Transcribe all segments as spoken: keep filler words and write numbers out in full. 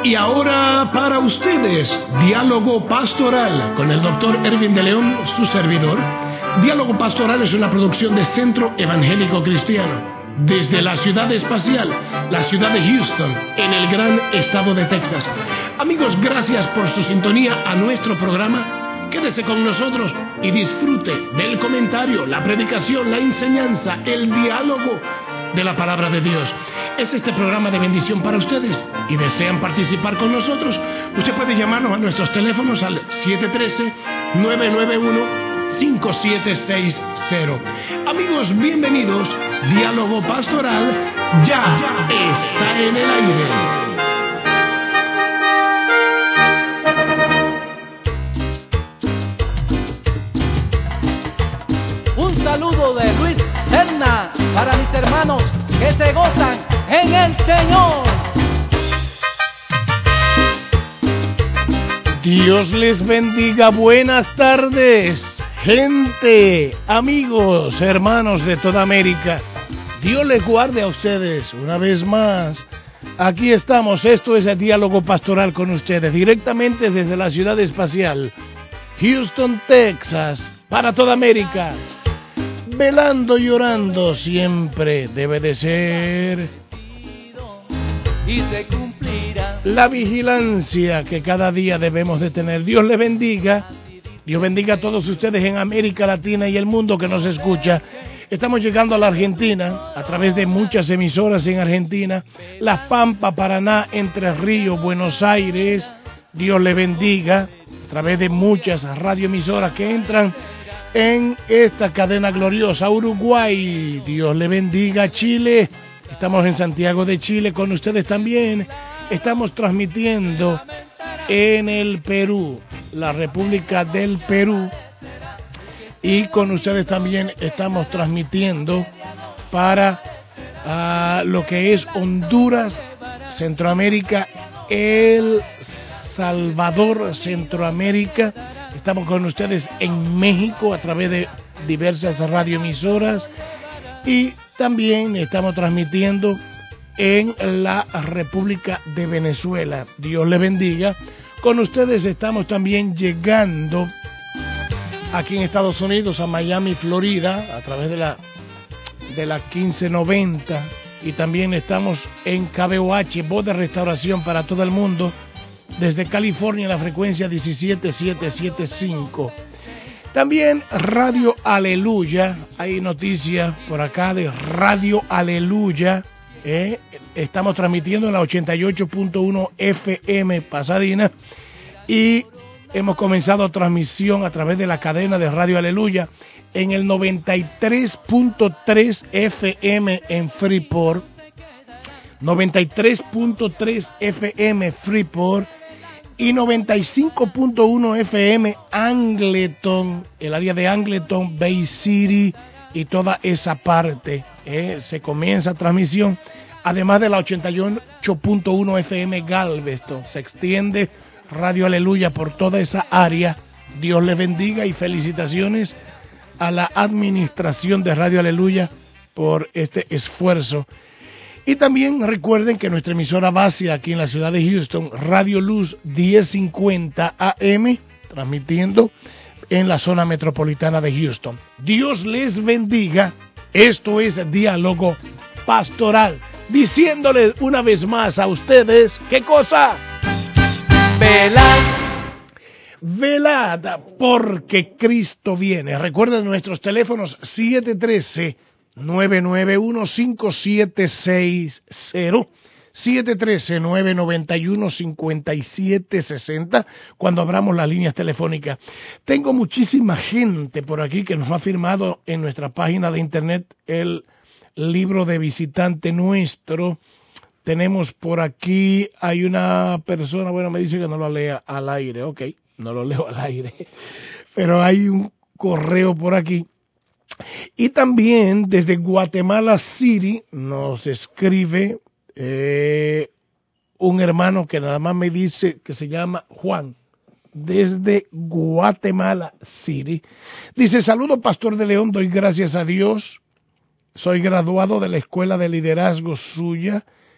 Y ahora para ustedes, Diálogo Pastoral con el doctor Erwin de León, su servidor. Diálogo Pastoral es una producción de Centro Evangélico Cristiano, desde la ciudad espacial, la ciudad de Houston, en el gran estado de Texas. Amigos, gracias por su sintonía a nuestro programa. Quédese con nosotros y disfrute del comentario, la predicación, la enseñanza, el diálogo de la palabra de Dios. Es este programa de bendición para ustedes y desean participar con nosotros. Usted puede llamarnos a nuestros teléfonos al siete uno tres, nueve nueve uno, cinco siete seis cero. Amigos, bienvenidos. Diálogo Pastoral ya, ya está en el aire. Un saludo de Luis Serna para mis hermanos que se gozan en el Señor. Dios les bendiga. Buenas tardes, gente, amigos, hermanos de toda América. Dios les guarde a ustedes una vez más. Aquí estamos, esto es el Diálogo Pastoral con ustedes, directamente desde la ciudad espacial, Houston, Texas, para toda América. Velando y orando siempre debe de ser Y se cumplirá la vigilancia que cada día debemos de tener. Dios les bendiga. Dios bendiga a todos ustedes en América Latina y el mundo que nos escucha. Estamos llegando a la Argentina a través de muchas emisoras en Argentina. La Pampa, Paraná, Entre Ríos, Buenos Aires. Dios les bendiga a través de muchas radioemisoras que entran en esta cadena gloriosa. Uruguay, Dios le bendiga. Chile, estamos en Santiago de Chile con ustedes también. Estamos transmitiendo en el Perú, la República del Perú, y con ustedes también estamos transmitiendo para uh, lo que es Honduras, Centroamérica, El Salvador, Centroamérica. Estamos con ustedes en México a través de diversas radioemisoras y también estamos transmitiendo en la República de Venezuela. Dios les bendiga. Con ustedes estamos también llegando aquí en Estados Unidos, a Miami, Florida, a través de la de la quince noventa, y también estamos en K B O H, Voz de Restauración para todo el mundo, desde California, la frecuencia diecisiete mil setecientos setenta y cinco. También Radio Aleluya, hay noticias por acá de Radio Aleluya, eh, estamos transmitiendo en la ochenta y ocho punto uno F M Pasadena y hemos comenzado transmisión a través de la cadena de Radio Aleluya en el noventa y tres punto tres F M en Freeport, noventa y tres punto tres F M Freeport y noventa y cinco punto uno F M Angleton, el área de Angleton, Bay City y toda esa parte. Eh, se comienza transmisión, además de la ochenta y ocho punto uno F M Galveston. Se extiende Radio Aleluya por toda esa área. Dios les bendiga y felicitaciones a la administración de Radio Aleluya por este esfuerzo. Y también recuerden que nuestra emisora base aquí en la ciudad de Houston, Radio Luz diez cincuenta A M, transmitiendo en la zona metropolitana de Houston. Dios les bendiga. Esto es Diálogo Pastoral, diciéndoles una vez más a ustedes, ¿qué cosa? velad. Velad, porque Cristo viene. Recuerden nuestros teléfonos siete uno tres, nueve nueve uno, cinco siete seis cero, siete uno tres, nueve nueve uno, cinco siete seis cero, cuando abramos las líneas telefónicas. Tengo muchísima gente por aquí que nos ha firmado en nuestra página de internet el libro de visitante nuestro. Tenemos por aquí, hay una persona, bueno, me dice que no lo lea al aire, ok, no lo leo al aire, pero hay un correo por aquí. Y también desde Guatemala City nos escribe eh, un hermano que nada más me dice que se llama Juan, desde Guatemala City. Dice, saludo Pastor de León, doy gracias a Dios, soy graduado de la Escuela de Liderazgo suya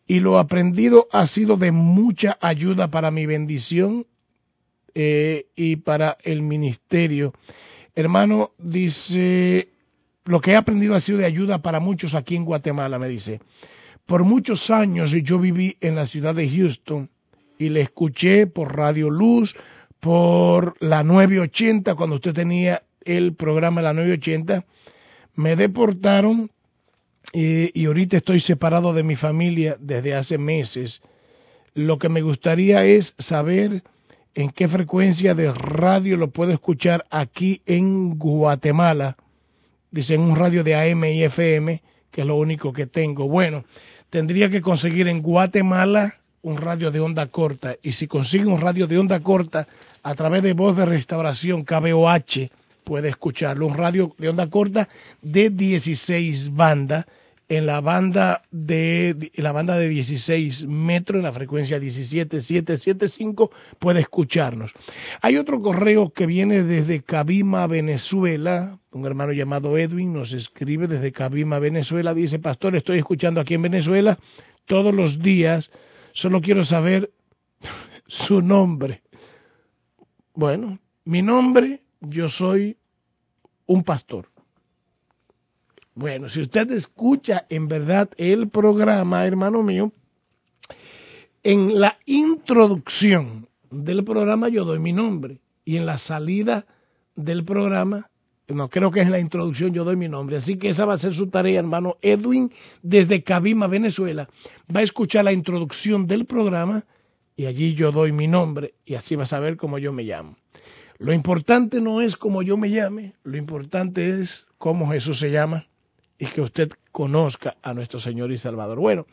y lo aprendido ha sido de mucha ayuda para mi bendición eh, y para el ministerio. Hermano, dice, lo que he aprendido ha sido de ayuda para muchos aquí en Guatemala, me dice. Por muchos años yo viví en la ciudad de Houston y le escuché por Radio Luz, por la nueve ochenta, cuando usted tenía el programa La nueve ochenta. Me deportaron eh, y ahorita estoy separado de mi familia desde hace meses. Lo que me gustaría es saber en qué frecuencia de radio lo puedo escuchar aquí en Guatemala. Dicen un radio de A M y F M, que es lo único que tengo. Bueno, tendría que conseguir en Guatemala un radio de onda corta, y si consigue un radio de onda corta a través de Voz de Restauración K B O H puede escucharlo, un radio de onda corta de dieciséis bandas, en la banda de en la banda de dieciséis metros, en la frecuencia diecisiete mil setecientos setenta y cinco, puede escucharnos. Hay otro correo que viene desde Cabima, Venezuela. Un hermano llamado Edwin nos escribe desde Cabima, Venezuela. Dice: pastor, estoy escuchando aquí en Venezuela todos los días, solo quiero saber su nombre. Bueno, mi nombre, yo soy un pastor. Bueno, si usted escucha en verdad el programa, hermano mío, en la introducción del programa yo doy mi nombre, y en la salida del programa, no creo que es en la introducción, yo doy mi nombre. Así que esa va a ser su tarea, hermano Edwin, desde Cabima, Venezuela. Va a escuchar la introducción del programa y allí yo doy mi nombre, y así va a saber cómo yo me llamo. Lo importante no es cómo yo me llame, lo importante es cómo Jesús se llama, y que usted conozca a nuestro Señor y Salvador. Bueno,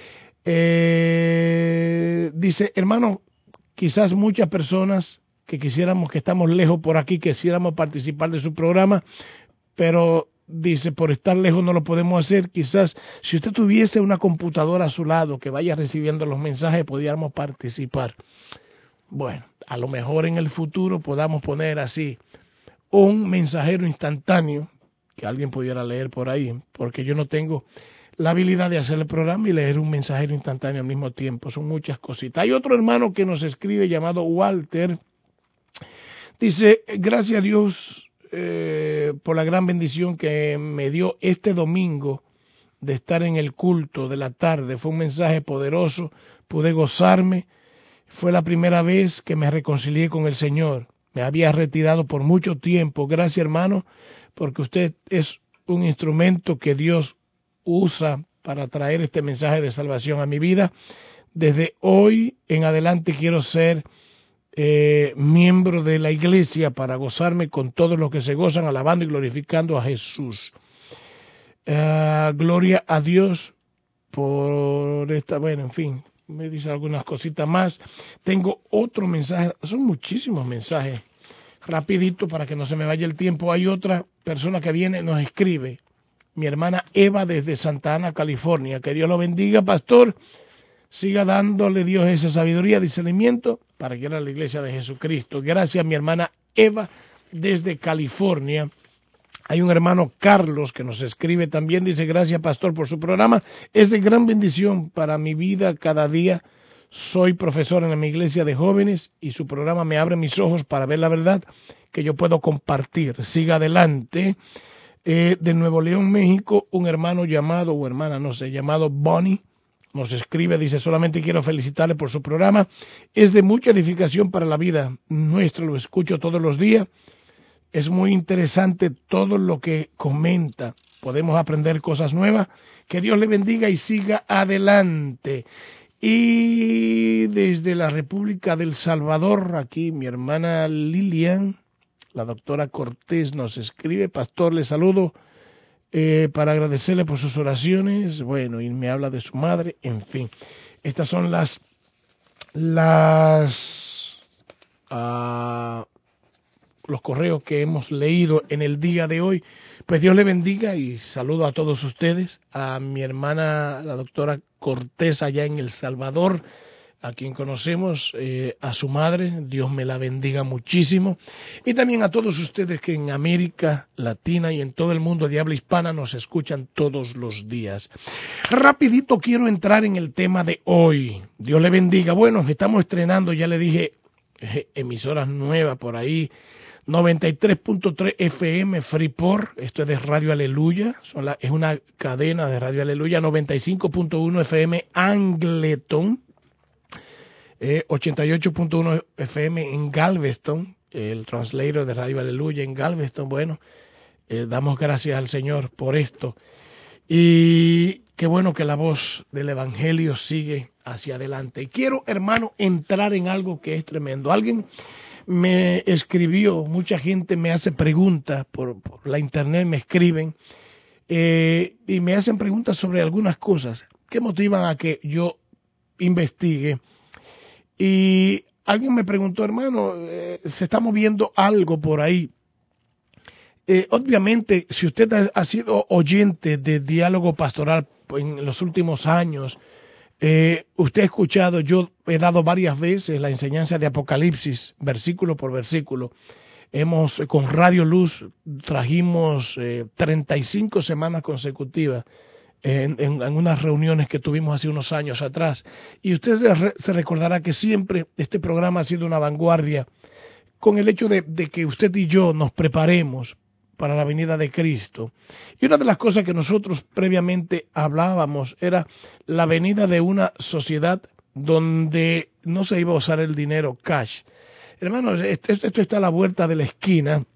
eh, dice, hermano, quizás muchas personas que quisiéramos, que estamos lejos por aquí, quisiéramos participar de su programa, pero dice, por estar lejos no lo podemos hacer. Quizás si usted tuviese una computadora a su lado que vaya recibiendo los mensajes, pudiéramos participar. Bueno, a lo mejor en el futuro podamos poner así un mensajero instantáneo que alguien pudiera leer por ahí, porque yo no tengo la habilidad de hacer el programa y leer un mensajero instantáneo al mismo tiempo. Son muchas cositas. Hay otro hermano que nos escribe llamado Walter. Dice: gracias a Dios eh, por la gran bendición que me dio este domingo de estar en el culto de la tarde. Fue un mensaje poderoso, pude gozarme. Fue la primera vez que me reconcilié con el Señor. Me había retirado por mucho tiempo. Gracias, hermano, porque usted es un instrumento que Dios usa para traer este mensaje de salvación a mi vida. Desde hoy en adelante quiero ser eh, miembro de la iglesia para gozarme con todos los que se gozan, alabando y glorificando a Jesús. Uh, gloria a Dios por esta, bueno, en fin, me dice algunas cositas más. Tengo otro mensaje, son muchísimos mensajes. Rapidito para que no se me vaya el tiempo. Hay otra persona que viene, nos escribe, mi hermana Eva desde Santa Ana, California. Que Dios lo bendiga, pastor. Siga dándole Dios esa sabiduría, discernimiento para guiar a la iglesia de Jesucristo. Gracias, mi hermana Eva desde California. Hay un hermano Carlos que nos escribe también, dice: gracias, pastor, por su programa. Es de gran bendición para mi vida cada día. Soy profesor en mi iglesia de jóvenes y su programa me abre mis ojos para ver la verdad que yo puedo compartir. Siga adelante. Eh, de Nuevo León, México, un hermano llamado, o hermana, no sé, llamado Bonnie, nos escribe, dice: solamente quiero felicitarle por su programa. Es de mucha edificación para la vida nuestra, lo escucho todos los días. Es muy interesante todo lo que comenta. Podemos aprender cosas nuevas. Que Dios le bendiga y siga adelante. Y desde la República del Salvador, aquí mi hermana Lilian, la doctora Cortés, nos escribe: pastor, le saludo eh, para agradecerle por sus oraciones. Bueno, y me habla de su madre, en fin. Estas son las, las, uh, los correos que hemos leído en el día de hoy. Pues Dios le bendiga y saludo a todos ustedes, a mi hermana, la doctora Cortés, allá en El Salvador, a quien conocemos, eh, a su madre, Dios me la bendiga muchísimo, y también a todos ustedes que en América Latina y en todo el mundo de habla hispana nos escuchan todos los días. Rapidito quiero entrar en el tema de hoy. Dios le bendiga. Bueno, estamos estrenando, ya le dije, eh, emisoras nuevas por ahí, noventa y tres punto tres F M Freeport, esto es de Radio Aleluya, son la, es una cadena de Radio Aleluya, noventa y cinco punto uno F M Angleton, eh, ochenta y ocho punto uno F M en Galveston, el translator de Radio Aleluya en Galveston. Bueno, eh, damos gracias al Señor por esto, y qué bueno que la voz del Evangelio sigue hacia adelante. Y quiero, hermano, entrar en algo que es tremendo. Alguien me escribió, mucha gente me hace preguntas por, por la internet, me escriben eh, y me hacen preguntas sobre algunas cosas que motivan a que yo investigue. Y alguien me preguntó, hermano, eh, se está moviendo algo por ahí. Eh, obviamente, si usted ha, ha sido oyente de Diálogo Pastoral en los últimos años, Eh, usted ha escuchado, yo he dado varias veces la enseñanza de Apocalipsis, versículo por versículo. Hemos, con Radio Luz, trajimos eh, treinta y cinco semanas consecutivas en, en, en unas reuniones que tuvimos hace unos años atrás. Y usted se, re, se recordará que siempre este programa ha sido una vanguardia con el hecho de, de que usted y yo nos preparemos para la venida de Cristo. Y una de las cosas que nosotros previamente hablábamos era la venida de una sociedad donde no se iba a usar el dinero cash. Hermanos, esto, esto está a la vuelta de la esquina.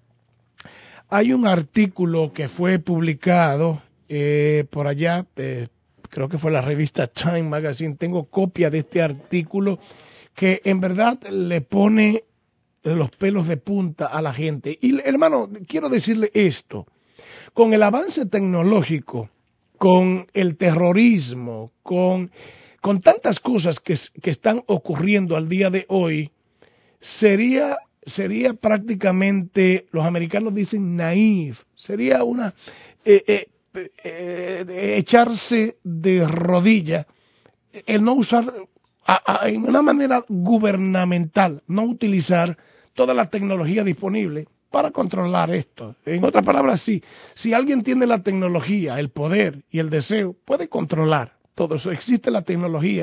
Hay un artículo que fue publicado eh, por allá, eh, creo que fue la revista Time Magazine, tengo copia de este artículo que en verdad le pone los pelos de punta a la gente. Y hermano, quiero decirle esto, con el avance tecnológico, con el terrorismo, con, con tantas cosas que, que están ocurriendo al día de hoy, sería, sería prácticamente, los americanos dicen naif, sería una eh, eh, eh, echarse de rodilla el no usar a, a, en una manera gubernamental, no utilizar toda la tecnología disponible para controlar esto. En otras palabras, sí, si alguien tiene la tecnología, el poder y el deseo, puede controlar todo eso. Existe la tecnología,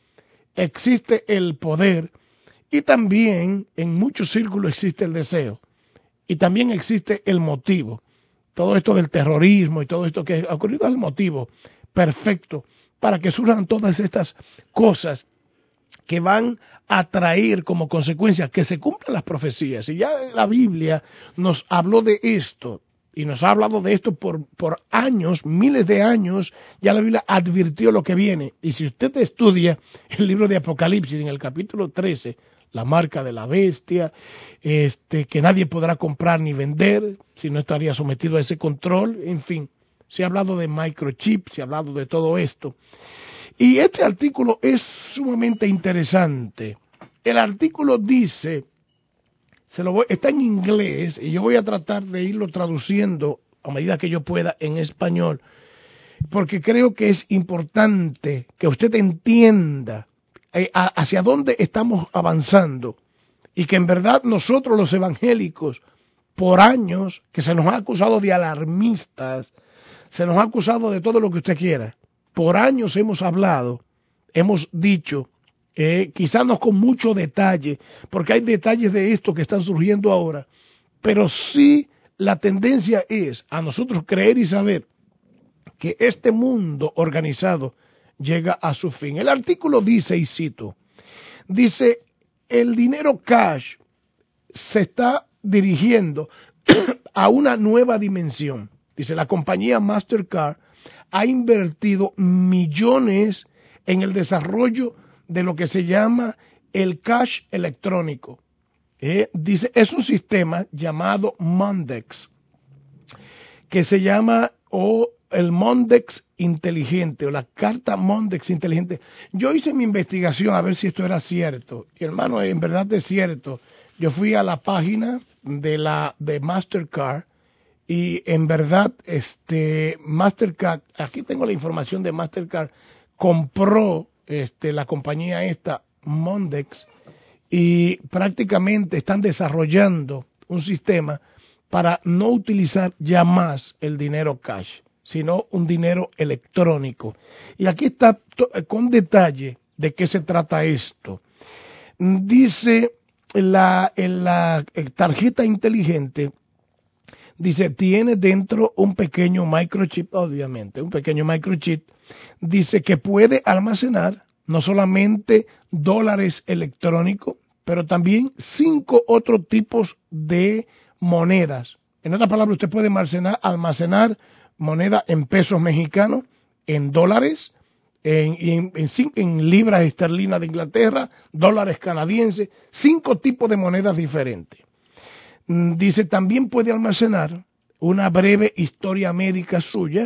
existe el poder y también en muchos círculos existe el deseo y también existe el motivo. Todo esto del terrorismo y todo esto que ha ocurrido es el motivo perfecto para que surjan todas estas cosas que van a traer como consecuencia que se cumplan las profecías. Y ya la Biblia nos habló de esto, y nos ha hablado de esto por, por años, miles de años, ya la Biblia advirtió lo que viene. Y si usted estudia el libro de Apocalipsis, en el capítulo trece, la marca de la bestia, este, que nadie podrá comprar ni vender, si no estaría sometido a ese control, en fin, se ha hablado de microchips, se ha hablado de todo esto. Y este artículo es sumamente interesante. El artículo dice, se lo voy, está en inglés y yo voy a tratar de irlo traduciendo a medida que yo pueda en español, porque creo que es importante que usted entienda eh, a, hacia dónde estamos avanzando y que en verdad nosotros los evangélicos, por años que se nos ha acusado de alarmistas, se nos ha acusado de todo lo que usted quiera. Por años hemos hablado, hemos dicho, eh, quizás no con mucho detalle, porque hay detalles de esto que están surgiendo ahora, pero sí la tendencia es a nosotros creer y saber que este mundo organizado llega a su fin. El artículo dice, y cito, dice, el dinero cash se está dirigiendo a una nueva dimensión. Dice, la compañía Mastercard ha invertido millones en el desarrollo de lo que se llama el cash electrónico. Eh, dice, es un sistema llamado Mondex, que se llama o el Mondex inteligente, o la carta Mondex inteligente. Yo hice mi investigación a ver si esto era cierto. Y hermano, en verdad es cierto. Yo fui a la página de la de Mastercard, y en verdad, este Mastercard, aquí tengo la información de Mastercard, compró este, la compañía esta Mondex, y prácticamente están desarrollando un sistema para no utilizar ya más el dinero cash, sino un dinero electrónico. Y aquí está con detalle de qué se trata esto. Dice la, en la tarjeta inteligente, dice, tiene dentro un pequeño microchip, obviamente, un pequeño microchip, dice que puede almacenar no solamente dólares electrónicos, pero también cinco otros tipos de monedas. En otras palabras, usted puede almacenar, almacenar moneda en pesos mexicanos, en dólares, en, en, en, en libras esterlinas de Inglaterra, dólares canadienses, cinco tipos de monedas diferentes. Dice, también puede almacenar una breve historia médica suya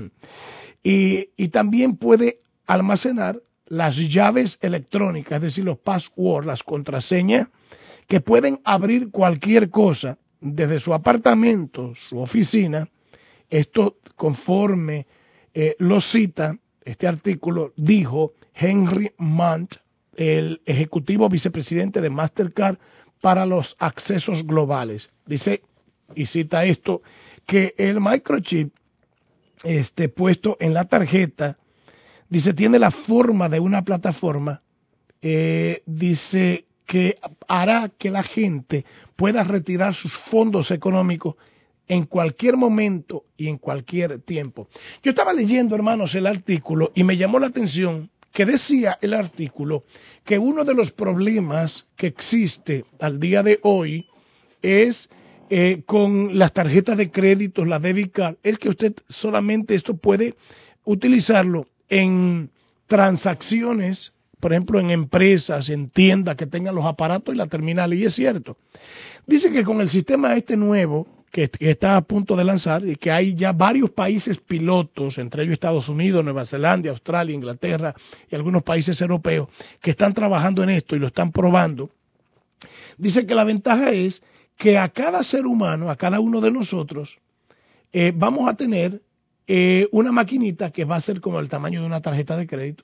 y, y también puede almacenar las llaves electrónicas, es decir, los passwords, las contraseñas, que pueden abrir cualquier cosa desde su apartamento, su oficina. Esto conforme eh, lo cita, este artículo, dijo Henry Munt, el ejecutivo vicepresidente de Mastercard para los accesos globales. Dice, y cita esto, que el microchip este, puesto en la tarjeta, dice, tiene la forma de una plataforma, eh, dice que hará que la gente pueda retirar sus fondos económicos en cualquier momento y en cualquier tiempo. Yo estaba leyendo, hermanos, el artículo y me llamó la atención que decía el artículo que uno de los problemas que existe al día de hoy es eh, con las tarjetas de crédito, la debit card, es que usted solamente esto puede utilizarlo en transacciones, por ejemplo, en empresas, en tiendas que tengan los aparatos y la terminal, y es cierto. Dice que con el sistema este nuevo, que está a punto de lanzar, y que hay ya varios países pilotos, entre ellos Estados Unidos, Nueva Zelanda, Australia, Inglaterra y algunos países europeos, que están trabajando en esto y lo están probando, dice que la ventaja es que a cada ser humano, a cada uno de nosotros, eh, vamos a tener Eh, una maquinita que va a ser como el tamaño de una tarjeta de crédito,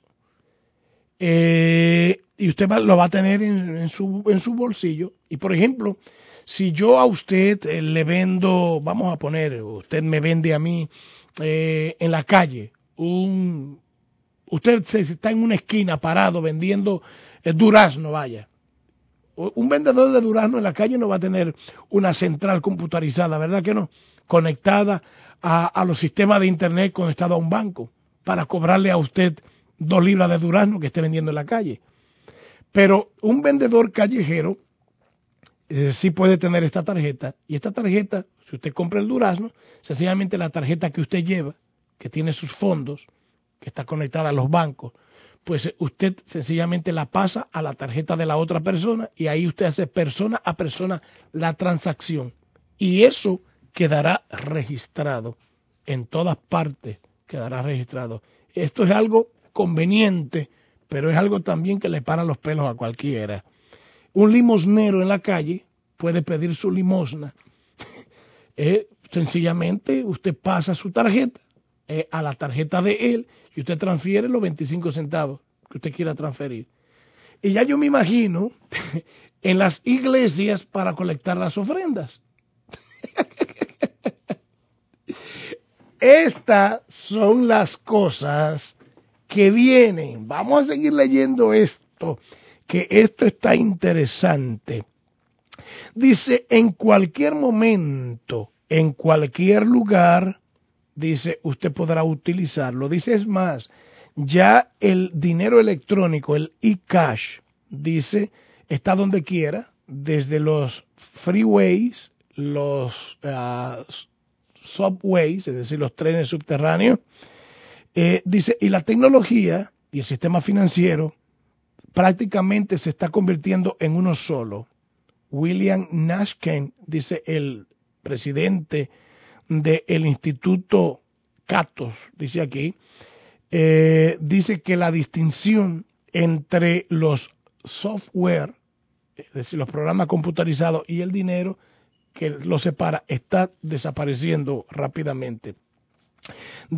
eh, y usted va, lo va a tener en, en, su, en su bolsillo. Y por ejemplo, si yo a usted eh, le vendo, vamos a poner, usted me vende a mí eh, en la calle, un, usted se, está en una esquina parado vendiendo eh, durazno, vaya. Un vendedor de durazno en la calle no va a tener una central computarizada, ¿verdad que no? Conectada A, a los sistemas de internet conectados a un banco para cobrarle a usted dos libras de durazno que esté vendiendo en la calle. Pero un vendedor callejero eh, sí puede tener esta tarjeta, y esta tarjeta, si usted compra el durazno, sencillamente la tarjeta que usted lleva, que tiene sus fondos, que está conectada a los bancos, pues usted sencillamente la pasa a la tarjeta de la otra persona, y ahí usted hace persona a persona la transacción, y eso quedará registrado en todas partes, quedará registrado. Esto es algo conveniente, pero es algo también que le para los pelos a cualquiera. Un limosnero en la calle puede pedir su limosna. Eh, sencillamente usted pasa su tarjeta eh, a la tarjeta de él y usted transfiere los veinticinco centavos que usted quiera transferir. Y ya yo me imagino en las iglesias para colectar las ofrendas. Estas son las cosas que vienen. Vamos a seguir leyendo esto, que esto está interesante. Dice, en cualquier momento, en cualquier lugar, dice, usted podrá utilizarlo. Dice, es más, ya el dinero electrónico, el e-cash, dice, está donde quiera, desde los freeways, los uh, subways, es decir, los trenes subterráneos, eh, dice, y la tecnología y el sistema financiero prácticamente se está convirtiendo en uno solo. William Nashken, dice el presidente del Instituto Catos, dice aquí, eh, dice que la distinción entre los software, es decir, los programas computarizados, y el dinero que lo separa, está desapareciendo rápidamente.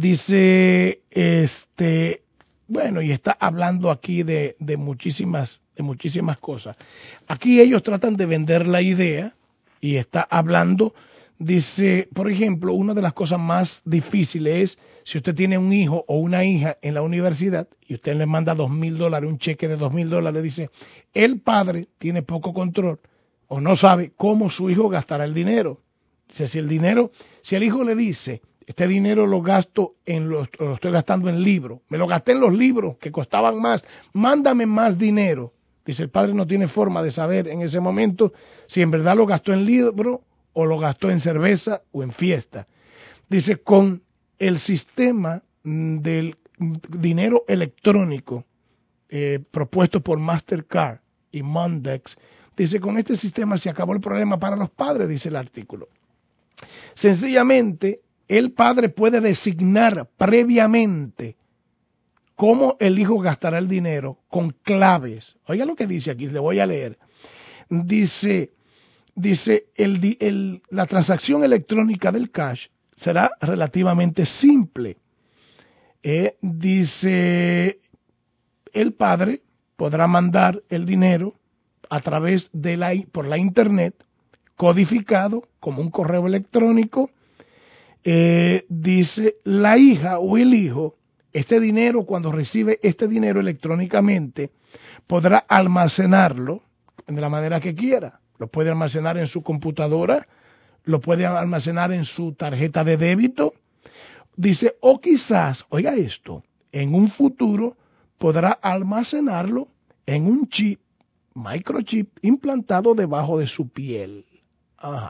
Dice, este, bueno, y está hablando aquí de, de muchísimas de muchísimas cosas. Aquí ellos tratan de vender la idea y está hablando, dice, por ejemplo, una de las cosas más difíciles es si usted tiene un hijo o una hija en la universidad y usted le manda dos mil dólares, un cheque de dos mil dólares, dice, el padre tiene poco control o no sabe cómo su hijo gastará el dinero. Dice, si el dinero, si el hijo le dice, este dinero lo gasto en los, lo estoy gastando en libros, me lo gasté en los libros que costaban más, mándame más dinero. Dice, el padre no tiene forma de saber en ese momento si en verdad lo gastó en libro o lo gastó en cerveza o en fiesta. Dice, con el sistema del dinero electrónico eh, propuesto por Mastercard y Mondex, dice, con este sistema se acabó el problema para los padres, dice el artículo. Sencillamente, el padre puede designar previamente cómo el hijo gastará el dinero con claves. Oiga lo que dice aquí, le voy a leer. Dice, dice el, el, la transacción electrónica del cash será relativamente simple. Eh, dice, el padre podrá mandar el dinero a través de la, por la internet, codificado como un correo electrónico. Eh, dice, la hija o el hijo, este dinero, cuando recibe este dinero electrónicamente, podrá almacenarlo de la manera que quiera. Lo puede almacenar en su computadora, lo puede almacenar en su tarjeta de débito. Dice, o quizás, oiga esto, en un futuro podrá almacenarlo en un chip, microchip, implantado debajo de su piel. Ajá.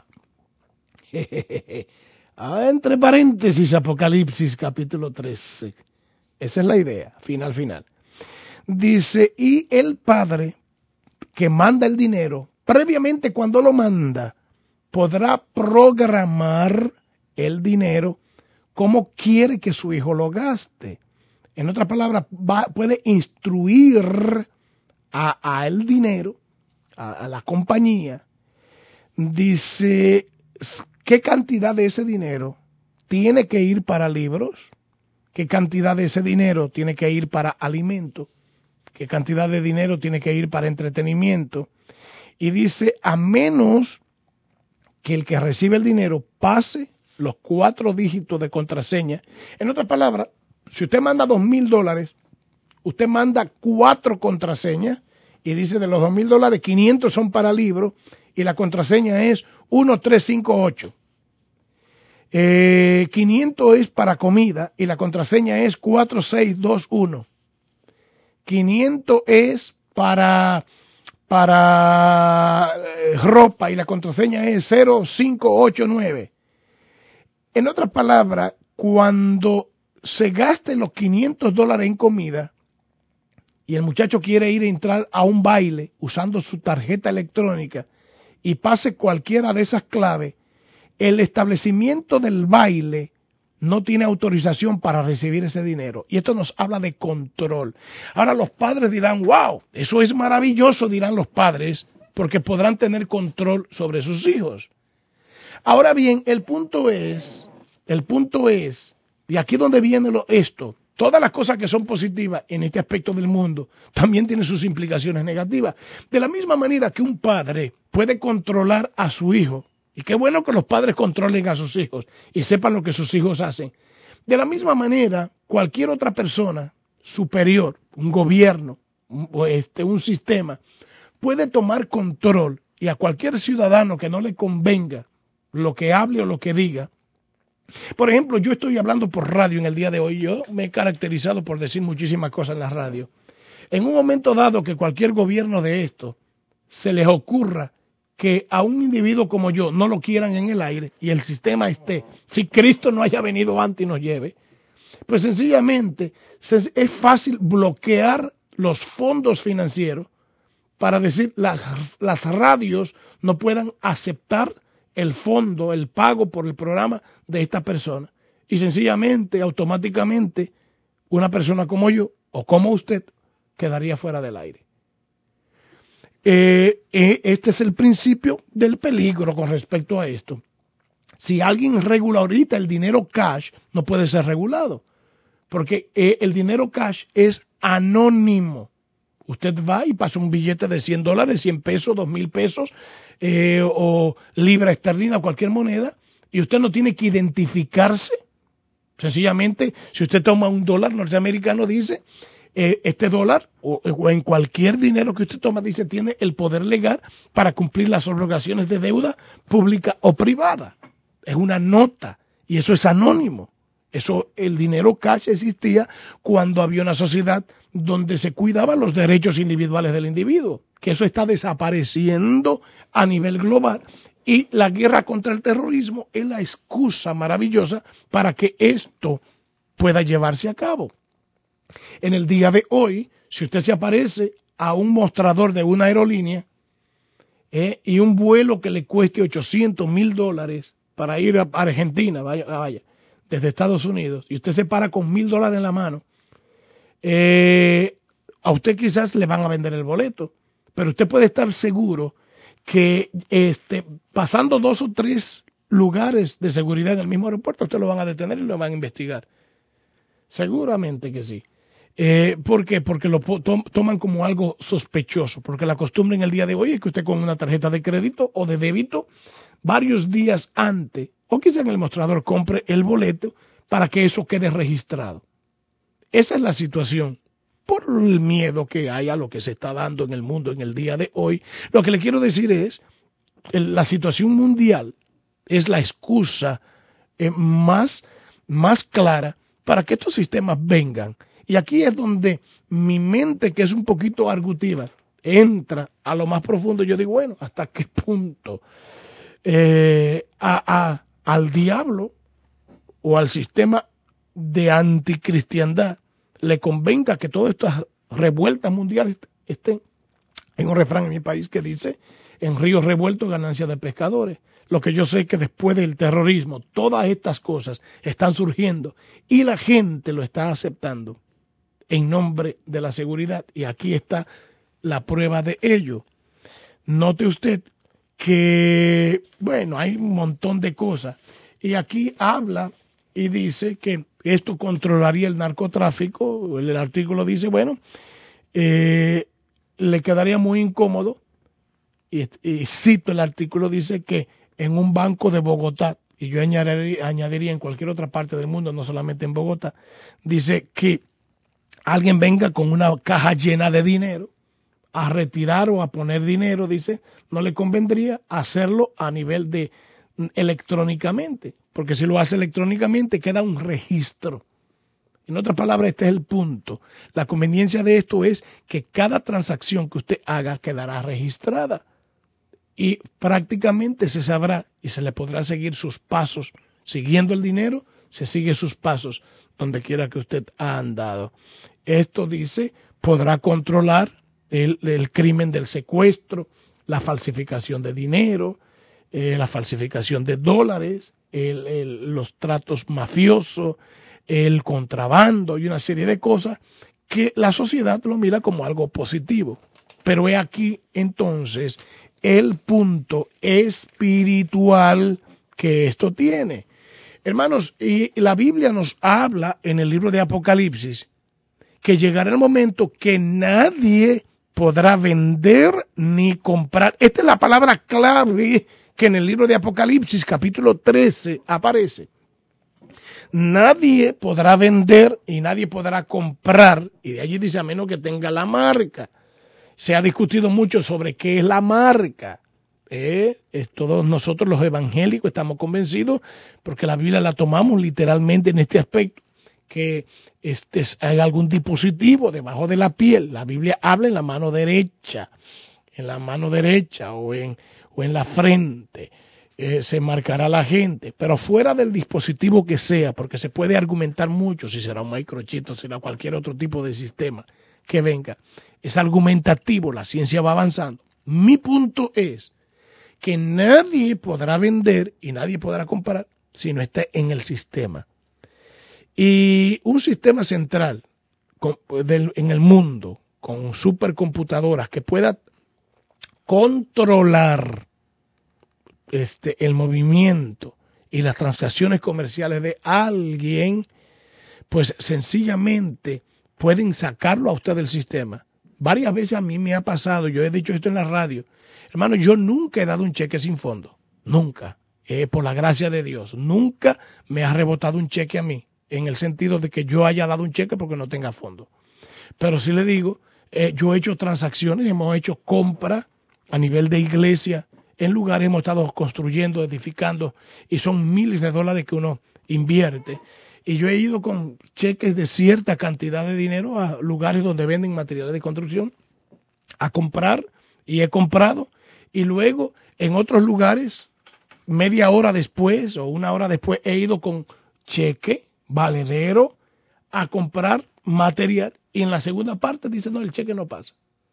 Ah, entre paréntesis, Apocalipsis capítulo trece. Esa es la idea, final, final. Dice, y el padre que manda el dinero, previamente cuando lo manda, podrá programar el dinero como quiere que su hijo lo gaste. En otras palabras, va, puede instruir a, a el dinero, a, a la compañía, dice, ¿qué cantidad de ese dinero tiene que ir para libros? ¿Qué cantidad de ese dinero tiene que ir para alimentos? ¿Qué cantidad de dinero tiene que ir para entretenimiento? Y dice, a menos que el que recibe el dinero pase los cuatro dígitos de contraseña. En otras palabras, si usted manda dos mil dólares, usted manda cuatro contraseñas y dice de los dos mil dólares, quinientos son para libros y la contraseña es uno tres cinco ocho. Eh, quinientos es para comida y la contraseña es cuatro seis dos uno. quinientos es para, para eh, ropa y la contraseña es cero cinco ocho nueve. En otras palabras, cuando se gasten los quinientos dólares en comida y el muchacho quiere ir a entrar a un baile usando su tarjeta electrónica y pase cualquiera de esas claves, el establecimiento del baile no tiene autorización para recibir ese dinero. Y esto nos habla de control. Ahora los padres dirán, wow, eso es maravilloso, dirán los padres, porque podrán tener control sobre sus hijos. Ahora bien, el punto es, el punto es, y aquí donde viene lo, esto, todas las cosas que son positivas en este aspecto del mundo también tienen sus implicaciones negativas. De la misma manera que un padre puede controlar a su hijo, y qué bueno que los padres controlen a sus hijos y sepan lo que sus hijos hacen. De la misma manera, cualquier otra persona superior, un gobierno, un, este, un sistema, puede tomar control y a cualquier ciudadano que no le convenga lo que hable o lo que diga. Por ejemplo, yo estoy hablando por radio en el día de hoy. Yo me he caracterizado por decir muchísimas cosas en la radio. En un momento dado que cualquier gobierno de esto se les ocurra que a un individuo como yo no lo quieran en el aire y el sistema esté, si Cristo no haya venido antes y nos lleve, pues sencillamente es fácil bloquear los fondos financieros para decir las, las radios no puedan aceptar el fondo, el pago por el programa de esta persona. Y sencillamente, automáticamente, una persona como yo o como usted quedaría fuera del aire. Eh, eh, este es el principio del peligro con respecto a esto. Si alguien regula ahorita el dinero cash, no puede ser regulado, porque eh, el dinero cash es anónimo. Usted va y pasa un billete de cien dólares, cien pesos, dos mil pesos, eh, o libra esterlina, cualquier moneda, y usted no tiene que identificarse. Sencillamente, si usted toma un dólar norteamericano, dice, eh, este dólar, o, o en cualquier dinero que usted toma, dice, tiene el poder legal para cumplir las obligaciones de deuda pública o privada. Es una nota, y eso es anónimo. Eso, el dinero cash existía cuando había una sociedad donde se cuidaban los derechos individuales del individuo, que eso está desapareciendo a nivel global, y la guerra contra el terrorismo es la excusa maravillosa para que esto pueda llevarse a cabo. En el día de hoy, si usted se aparece a un mostrador de una aerolínea eh, y un vuelo que le cueste ochocientos mil dólares para ir a Argentina, vaya, vaya, desde Estados Unidos, y usted se para con mil dólares en la mano, eh, a usted quizás le van a vender el boleto, pero usted puede estar seguro que este, pasando dos o tres lugares de seguridad en el mismo aeropuerto, usted lo van a detener y lo van a investigar. Seguramente que sí. Eh, ¿Por qué? Porque lo to toman como algo sospechoso, porque la costumbre en el día de hoy es que usted con una tarjeta de crédito o de débito, varios días antes, o quizá en el mostrador, compre el boleto para que eso quede registrado. Esa es la situación. Por el miedo que hay a lo que se está dando en el mundo en el día de hoy, lo que le quiero decir es, la situación mundial es la excusa eh, más, más clara para que estos sistemas vengan. Y aquí es donde mi mente, que es un poquito argutiva, entra a lo más profundo. Yo digo, bueno, ¿hasta qué punto eh, a, a, al diablo o al sistema de anticristiandad le convenga que todas estas revueltas mundiales estén? Hay un refrán en mi país que dice, en ríos revueltos ganancia de pescadores. Lo que yo sé es que después del terrorismo, todas estas cosas están surgiendo y la gente lo está aceptando en nombre de la seguridad. Y aquí está la prueba de ello. Note usted que, bueno, hay un montón de cosas. Y aquí habla y dice que esto controlaría el narcotráfico. El artículo dice, bueno, eh, le quedaría muy incómodo, y, y cito el artículo, dice que en un banco de Bogotá, y yo añadiría, añadiría en cualquier otra parte del mundo, no solamente en Bogotá, dice que alguien venga con una caja llena de dinero a retirar o a poner dinero, dice, no le convendría hacerlo a nivel de electrónicamente, porque si lo hace electrónicamente queda un registro. En otras palabras, este es el punto. La conveniencia de esto es que cada transacción que usted haga quedará registrada y prácticamente se sabrá y se le podrá seguir sus pasos. Siguiendo el dinero, se sigue sus pasos donde quiera que usted ha andado. Esto dice, podrá controlar el, el crimen del secuestro, la falsificación de dinero, eh, la falsificación de dólares, el, el, los tratos mafiosos, el contrabando y una serie de cosas que la sociedad lo mira como algo positivo. Pero he aquí entonces el punto espiritual que esto tiene. Hermanos, y la Biblia nos habla en el libro de Apocalipsis que llegará el momento que nadie podrá vender ni comprar. Esta es la palabra clave que en el libro de Apocalipsis capítulo trece aparece. Nadie podrá vender y nadie podrá comprar, y de allí dice a menos que tenga la marca. Se ha discutido mucho sobre qué es la marca. Eh, es, todos nosotros los evangélicos estamos convencidos, porque la Biblia la tomamos literalmente en este aspecto, que este, hay algún dispositivo debajo de la piel. La Biblia habla en la mano derecha, en la mano derecha o en, o en la frente. Eh, se marcará la gente, pero fuera del dispositivo que sea, porque se puede argumentar mucho si será un microchip o será cualquier otro tipo de sistema que venga. Es argumentativo, la ciencia va avanzando. Mi punto es que nadie podrá vender y nadie podrá comprar si no está en el sistema. Y un sistema central con, del, en el mundo con supercomputadoras que pueda controlar Este, el movimiento y las transacciones comerciales de alguien, pues sencillamente pueden sacarlo a usted del sistema varias veces a mí me ha pasado, yo he dicho esto en la radio, hermano, yo nunca he dado un cheque sin fondo, nunca, eh, por la gracia de Dios, nunca me ha rebotado un cheque a mí, en el sentido de que yo haya dado un cheque porque no tenga fondo. Pero sí le digo, eh, yo he hecho transacciones, hemos hecho compras a nivel de iglesia, en lugares hemos estado construyendo, edificando, y son miles de dólares que uno invierte. Y yo he ido con cheques de cierta cantidad de dinero a lugares donde venden materiales de construcción a comprar, y he comprado, y luego en otros lugares, media hora después o una hora después, he ido con cheque valedero a comprar material, y en la segunda parte dice, no, el cheque no pasa.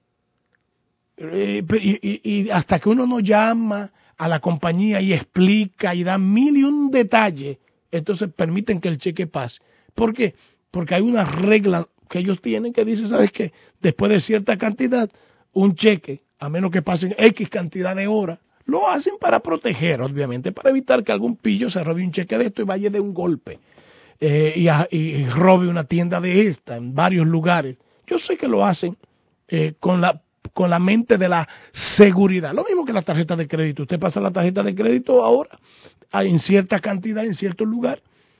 Eh, y, y, y hasta que uno no llama a la compañía y explica y da mil y un detalles, entonces permiten que el cheque pase. ¿Por qué? Porque hay una regla que ellos tienen que dice, ¿sabes qué? Después de cierta cantidad, un cheque, a menos que pasen X cantidad de horas, lo hacen para proteger, obviamente, para evitar que algún pillo se robe un cheque de esto y vaya de un golpe eh, y, a, y robe una tienda de esta en varios lugares. Yo sé que lo hacen eh, con la con la mente de la seguridad. Lo mismo que la tarjeta de crédito. Usted pasa la tarjeta de crédito ahora en cierta cantidad, en cierto lugar,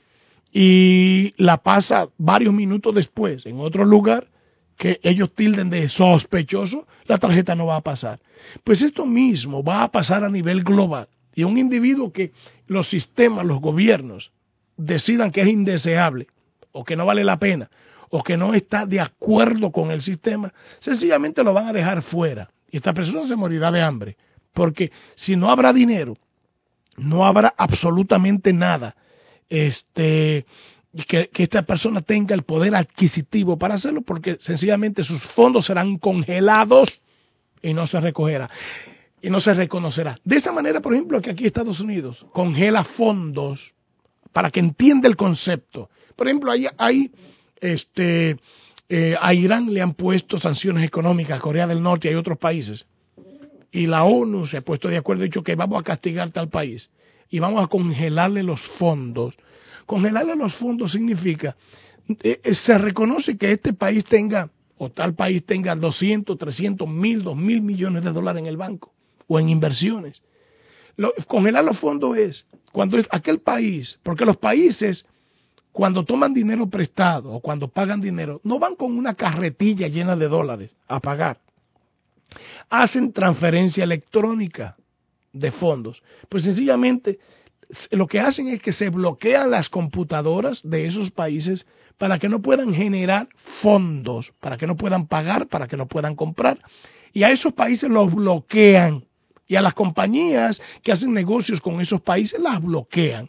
y la pasa varios minutos después en otro lugar que ellos tilden de sospechoso, la tarjeta no va a pasar. Pues esto mismo va a pasar a nivel global. Y un individuo que los sistemas, los gobiernos, decidan que es indeseable o que no vale la pena, o que no está de acuerdo con el sistema, sencillamente lo van a dejar fuera. Y esta persona se morirá de hambre. Porque si no habrá dinero, no habrá absolutamente nada este, que, que esta persona tenga el poder adquisitivo para hacerlo, porque sencillamente sus fondos serán congelados y no se recogerá. Y no se reconocerá. De esta manera, por ejemplo, que aquí Estados Unidos congela fondos para que entienda el concepto. Por ejemplo, hay... hay Este, eh, a Irán le han puesto sanciones económicas, a Corea del Norte y a otros países, y la ONU se ha puesto de acuerdo y ha dicho que vamos a castigar tal país y vamos a congelarle los fondos. Congelarle los fondos significa eh, se reconoce que este país tenga o tal país tenga doscientos, trescientos, mil, dos mil millones de dólares en el banco o en inversiones. Lo, congelar los fondos es cuando es aquel país, porque los países cuando toman dinero prestado o cuando pagan dinero, no van con una carretilla llena de dólares a pagar. Hacen transferencia electrónica de fondos. Pues sencillamente lo que hacen es que se bloquean las computadoras de esos países para que no puedan generar fondos, para que no puedan pagar, para que no puedan comprar. Y a esos países los bloquean. Y a las compañías que hacen negocios con esos países las bloquean.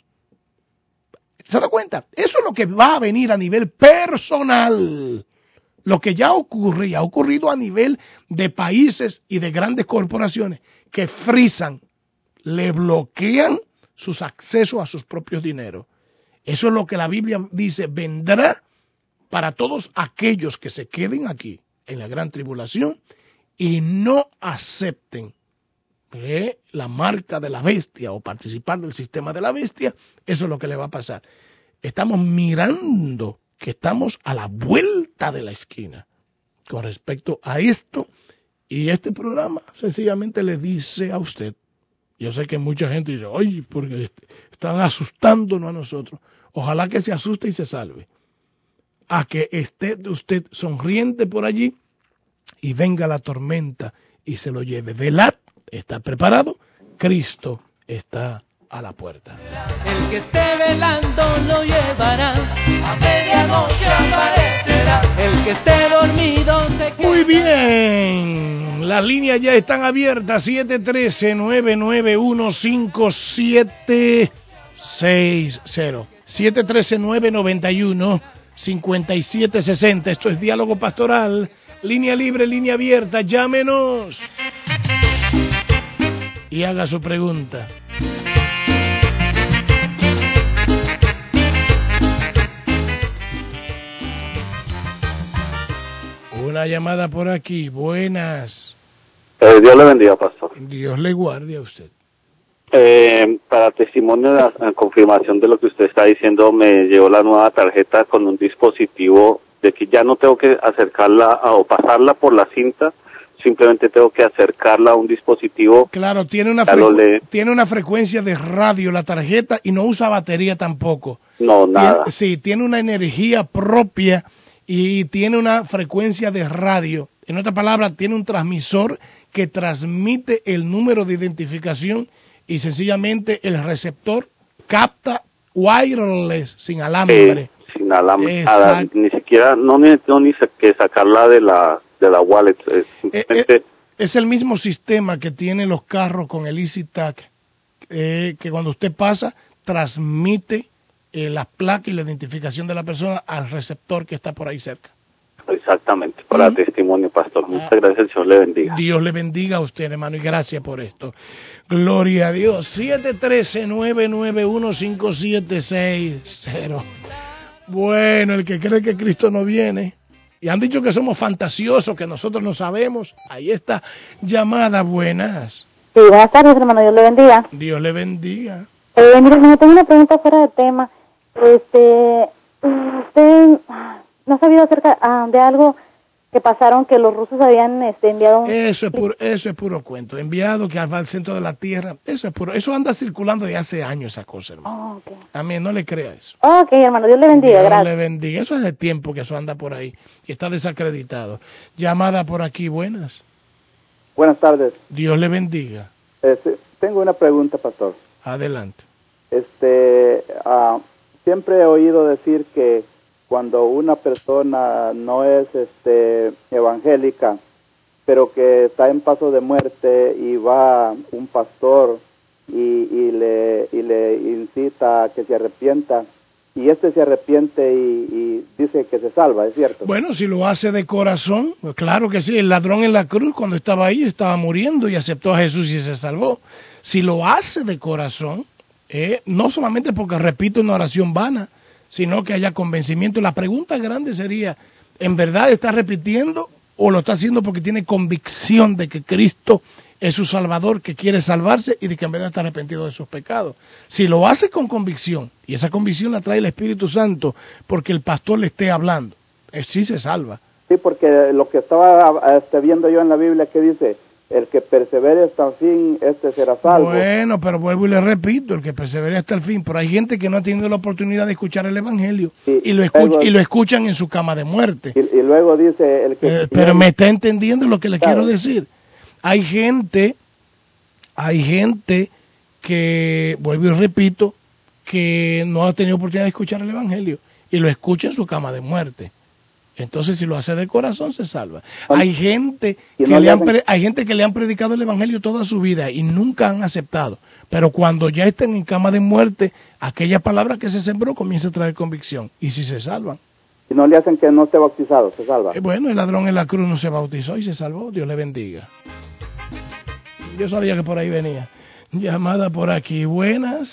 ¿Se da cuenta? Eso es lo que va a venir a nivel personal. Lo que ya ocurre y ha ocurrido a nivel de países y de grandes corporaciones que frisan, le bloquean sus accesos a sus propios dineros. Eso es lo que la Biblia dice, vendrá para todos aquellos que se queden aquí en la gran tribulación y no acepten eh, la marca de la bestia o participar del sistema de la bestia. Eso es lo que le va a pasar. Estamos mirando que estamos a la vuelta de la esquina con respecto a esto, y este programa sencillamente le dice a usted, yo sé que mucha gente dice, oye, porque están asustándonos a nosotros, ojalá que se asuste y se salve, a que esté usted sonriente por allí y venga la tormenta y se lo lleve. Velad, está preparado, Cristo está a la puerta. El que esté velando lo llevará, a medianoche aparecerá. El que esté dormido se quedará. Muy bien, las líneas ya están abiertas, siete uno tres, nueve nueve uno, cinco siete seis cero. siete uno tres, nueve nueve uno, cinco siete seis cero. Esto es Diálogo Pastoral, línea libre, línea abierta, llámenos y haga su pregunta. Una llamada por aquí, buenas. Eh, Dios le bendiga, pastor. Dios le guarde a usted. Eh, para testimonio de la confirmación de lo que usted está diciendo, me llegó la nueva tarjeta con un dispositivo de que ya no tengo que acercarla a, o pasarla por la cinta, simplemente tengo que acercarla a un dispositivo. Claro, tiene una, frecu tiene una frecuencia de radio la tarjeta y no usa batería tampoco. No, nada. Tiene, sí, tiene una energía propia y tiene una frecuencia de radio. En otras palabras, tiene un transmisor que transmite el número de identificación y sencillamente el receptor capta wireless, sin alambre. Sí, sin alambre, nada, ni siquiera, no necesito ni que sacarla de la de la wallet. Es, simplemente... es, es el mismo sistema que tienen los carros con el EasyTag, eh, que cuando usted pasa, transmite eh, las placas y la identificación de la persona al receptor que está por ahí cerca. Exactamente, para uh-huh. testimonio, pastor. Muchas ah, gracias, Dios le bendiga. Dios le bendiga a usted, hermano, y gracias por esto. Gloria a Dios. siete uno tres, nueve nueve uno, cinco siete seis cero. Bueno, el que cree que Cristo no viene, y han dicho que somos fantasiosos, que nosotros no sabemos, ahí está. Llamada, buenas. Sí, buenas tardes, hermano, Dios le bendiga. Dios le bendiga. Eh, mire, hermano, tengo una pregunta fuera de tema. Este, usted... ¿No ha sabido acerca uh, de algo que pasaron que los rusos habían este, enviado? Un... Eso es puro, eso es puro cuento. Enviado que va al centro de la Tierra. Eso es puro. Eso anda circulando de hace años esa cosa, hermano. Oh, okay. A mí no le crea eso. Oh, ok, hermano. Dios le bendiga. Dios gracias. le bendiga. Eso es de tiempo que eso anda por ahí y está desacreditado. Llamada por aquí. Buenas. Buenas tardes. Dios le bendiga. Este, tengo una pregunta, pastor. Adelante. Este, uh, siempre he oído decir que cuando una persona no es este evangélica, pero que está en paso de muerte y va un pastor y, y le y le incita a que se arrepienta, y este se arrepiente y, y dice que se salva, ¿es cierto? Bueno, si lo hace de corazón, pues claro que sí. El ladrón en la cruz, cuando estaba ahí, estaba muriendo y aceptó a Jesús y se salvó. Si lo hace de corazón, eh, no solamente porque repite una oración vana, sino que haya convencimiento. La pregunta grande sería, ¿en verdad está repitiendo o lo está haciendo porque tiene convicción de que Cristo es su Salvador, que quiere salvarse y de que en verdad está arrepentido de sus pecados? Si lo hace con convicción, y esa convicción la trae el Espíritu Santo porque el pastor le esté hablando, sí se salva. Sí, porque lo que estaba este, viendo yo en la Biblia que dice, el que persevere hasta el fin, este será salvo. Bueno, pero vuelvo y le repito, el que persevere hasta el fin, pero hay gente que no ha tenido la oportunidad de escuchar el Evangelio sí, y, lo escuch y lo escuchan en su cama de muerte. Y, y luego dice... el que eh, Pero me está entendiendo lo que le claro. quiero decir. Hay gente, hay gente que, vuelvo y repito, que no ha tenido oportunidad de escuchar el Evangelio y lo escucha en su cama de muerte. Entonces, si lo hace de corazón, se salva. Hay gente que no le han pre hay gente que le han predicado el Evangelio toda su vida y nunca han aceptado. Pero cuando ya están en cama de muerte, aquella palabra que se sembró comienza a traer convicción. Y si se salvan. Si no le hacen que no esté bautizado, se salva. Eh, bueno, el ladrón en la cruz no se bautizó y se salvó. Dios le bendiga. Yo sabía que por ahí venía. Llamada por aquí. Buenas.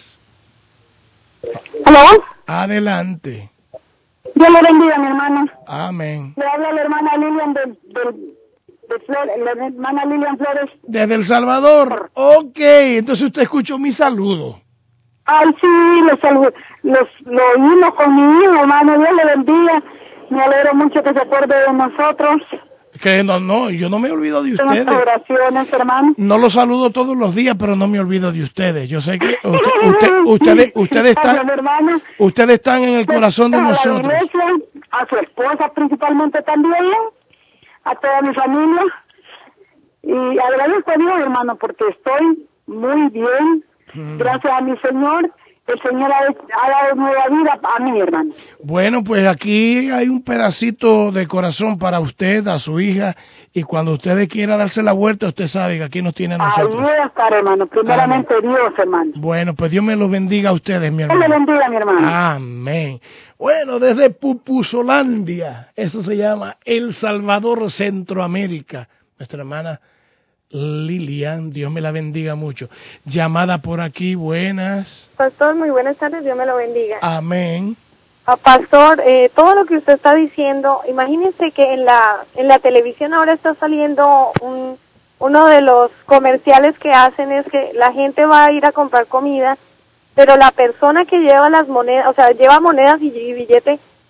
¿Aló? Adelante. Dios le bendiga, mi hermano. Amén. Le habla la hermana Lilian del, del, de Flores, la hermana Lilian Flores. Desde El Salvador. Ok, entonces usted escuchó mi saludo. Ay, sí, los saludo. Los, lo oímos con mi hijo, hermano. Dios le bendiga. Me alegro mucho que se acuerde de nosotros. Que no, no, yo no me olvido de ustedes. Oraciones, hermano. No los saludo todos los días, pero no me olvido de ustedes. Yo sé que usted, usted, ustedes, ustedes están, ustedes están en el corazón de nosotros. A la iglesia, a su esposa principalmente también, a toda mi familia. Y agradezco a Dios, hermano, porque estoy muy bien. Hmm. Gracias a mi Señor. El Señor ha, ha dado nueva vida a mí, hermano. Bueno, pues aquí hay un pedacito de corazón para usted, a su hija, y cuando usted quiera darse la vuelta, usted sabe que aquí nos tiene a nosotros. Ahí voy a estar, hermano. Primeramente Amén. Dios, hermano. Bueno, pues Dios me los bendiga a ustedes, mi hermano. Dios me bendiga, mi hermano. Amén. Bueno, desde Pupuzolandia, eso se llama El Salvador, Centroamérica. Nuestra hermana Lilian, Dios me la bendiga mucho. Llamada por aquí, buenas. Pastor, muy buenas tardes, Dios me lo bendiga. Amén. Ah, pastor, eh, todo lo que usted está diciendo, imagínense que en la en la televisión ahora está saliendo un, uno de los comerciales que hacen es que la gente va a ir a comprar comida, pero la persona que lleva las monedas, o sea, lleva monedas y, y billetes,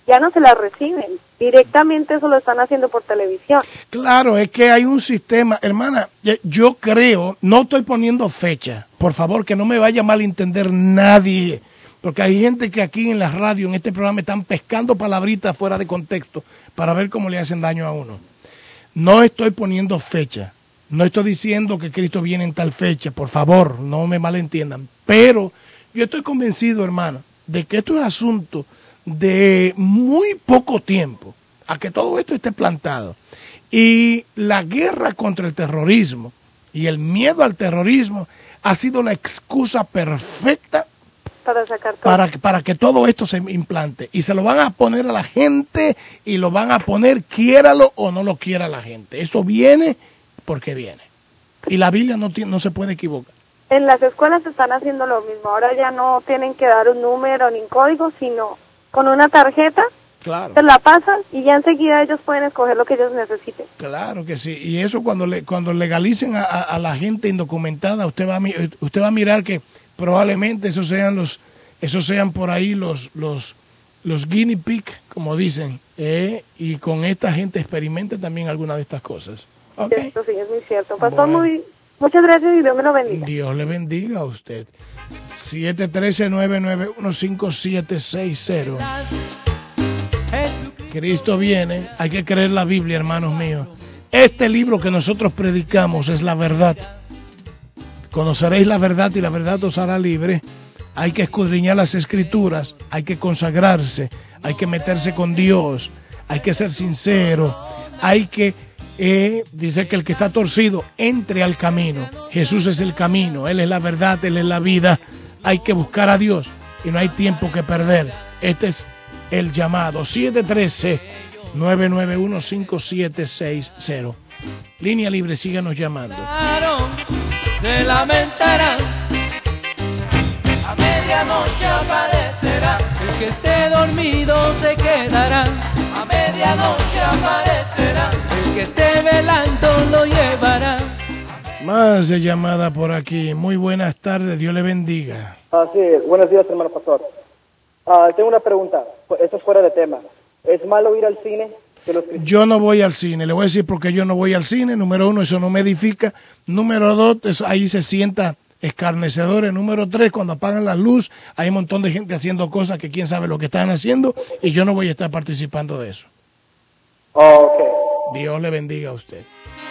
ya no se las reciben, directamente eso lo están haciendo por televisión. Claro, es que hay un sistema, hermana, yo creo, no estoy poniendo fecha, por favor que no me vaya a malentender nadie, porque hay gente que aquí en la radio, en este programa, están pescando palabritas fuera de contexto para ver cómo le hacen daño a uno. No estoy poniendo fecha, no estoy diciendo que Cristo viene en tal fecha, por favor, no me malentiendan, pero yo estoy convencido, hermana, de que esto es asunto de muy poco tiempo a que todo esto esté plantado, y la guerra contra el terrorismo y el miedo al terrorismo ha sido la excusa perfecta para sacar todo. Para, para que todo esto se implante, y se lo van a poner a la gente, y lo van a poner quiéralo o no lo quiera la gente. Eso viene porque viene, y la Biblia no, tiene, no se puede equivocar. En las escuelas están haciendo lo mismo, ahora ya no tienen que dar un número ni un código, sino con una tarjeta, claro, se la pasan y ya enseguida ellos pueden escoger lo que ellos necesiten. Claro que sí, y eso cuando le, cuando legalicen a, a, a la gente indocumentada, usted va a, usted va a mirar que probablemente esos sean los, esos sean por ahí los los los guinea pig, como dicen, eh, y con esta gente experimente también alguna de estas cosas. Okay. Esto sí es muy cierto. Pastor, Bueno. muy, muchas gracias y Dios me lo bendiga. Dios le bendiga a usted. siete uno tres, nueve nueve uno, cinco siete seis cero. Cristo viene, hay que creer la Biblia, hermanos míos. Este libro que nosotros predicamos es la verdad. Conoceréis la verdad y la verdad os hará libre. Hay que escudriñar las Escrituras, hay que consagrarse, hay que meterse con Dios, hay que ser sincero, hay que, eh, dice que el que está torcido entre al camino. Jesús es el camino, Él es la verdad, Él es la vida. Hay que buscar a Dios y no hay tiempo que perder. Este es el llamado. siete uno tres, nueve nueve uno, cinco siete seis cero. Línea libre, síganos llamando. Se lamentarán, a medianoche aparecerá, el que esté dormido se quedará, a medianoche aparecerá, el que esté velando lo llevará. Más de llamada por aquí. Muy buenas tardes, Dios le bendiga. Ah, sí, buenos días, hermano pastor. Ah, tengo una pregunta, esto es fuera de tema. ¿Es malo ir al cine? Que los cristianos... Yo no voy al cine, le voy a decir por qué yo no voy al cine. Número uno, eso no me edifica. Número dos, eso, ahí se sienta escarnecedores. Número tres, cuando apagan la luz, hay un montón de gente haciendo cosas que quién sabe lo que están haciendo, y yo no voy a estar participando de eso. Oh, ok. Dios le bendiga a usted.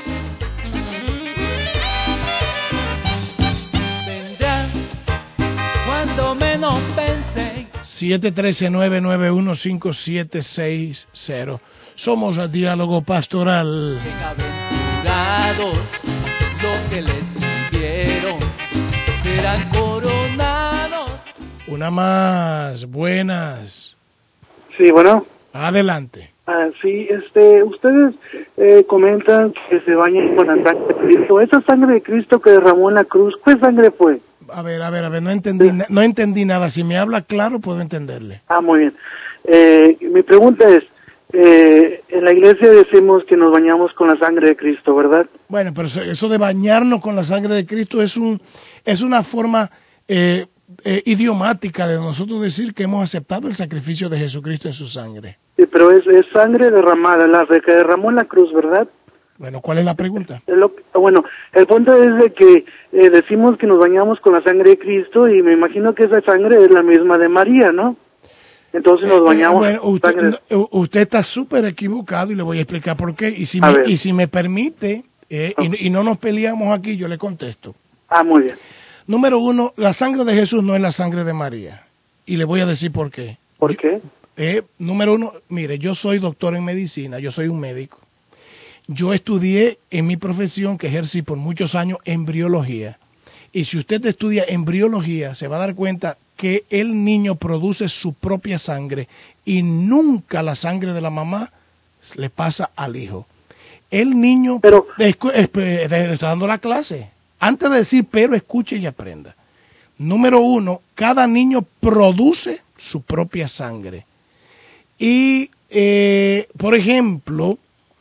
Vendrá cuando menos pensé. siete uno tres, nueve nueve uno, cinco siete seis cero. Somos a Diálogo Pastoral. Bienaventurados los que les sirvieron, serán coronados. Una más, buenas. Sí, bueno. Adelante. Ah, sí, este, ustedes eh, comentan que se bañan con la sangre de Cristo. Esa sangre de Cristo que derramó en la cruz, ¿qué sangre fue? A ver, a ver, a ver, no entendí, sí. no entendí nada. Si me habla claro, puedo entenderle. Ah, muy bien. Eh, mi pregunta es, eh, en la iglesia decimos que nos bañamos con la sangre de Cristo, ¿verdad? Bueno, pero eso de bañarnos con la sangre de Cristo es un es una forma eh, eh, idiomática de nosotros decir que hemos aceptado el sacrificio de Jesucristo en su sangre. Sí, pero es, es sangre derramada, la que derramó en la cruz, ¿verdad? Bueno, ¿cuál es la pregunta? Es lo, bueno, el punto es de que eh, decimos que nos bañamos con la sangre de Cristo y me imagino que esa sangre es la misma de María, ¿no? Entonces nos bañamos. Eh, bueno, usted, sangre... usted está súper equivocado y le voy a explicar por qué. Y si, me, y si me permite, eh, oh. y, y no nos peleamos aquí, yo le contesto. Ah, muy bien. Número uno, la sangre de Jesús no es la sangre de María. Y le voy a decir por qué. ¿Por qué? Eh, número uno, mire, yo soy doctor en medicina, yo soy un médico. Yo estudié en mi profesión, que ejercí por muchos años, embriología. Y si usted estudia embriología, se va a dar cuenta que el niño produce su propia sangre y nunca la sangre de la mamá le pasa al hijo. El niño pero, está dando la clase. Antes de decir pero, escuche y aprenda. Número uno, cada niño produce su propia sangre. Y, eh, por ejemplo,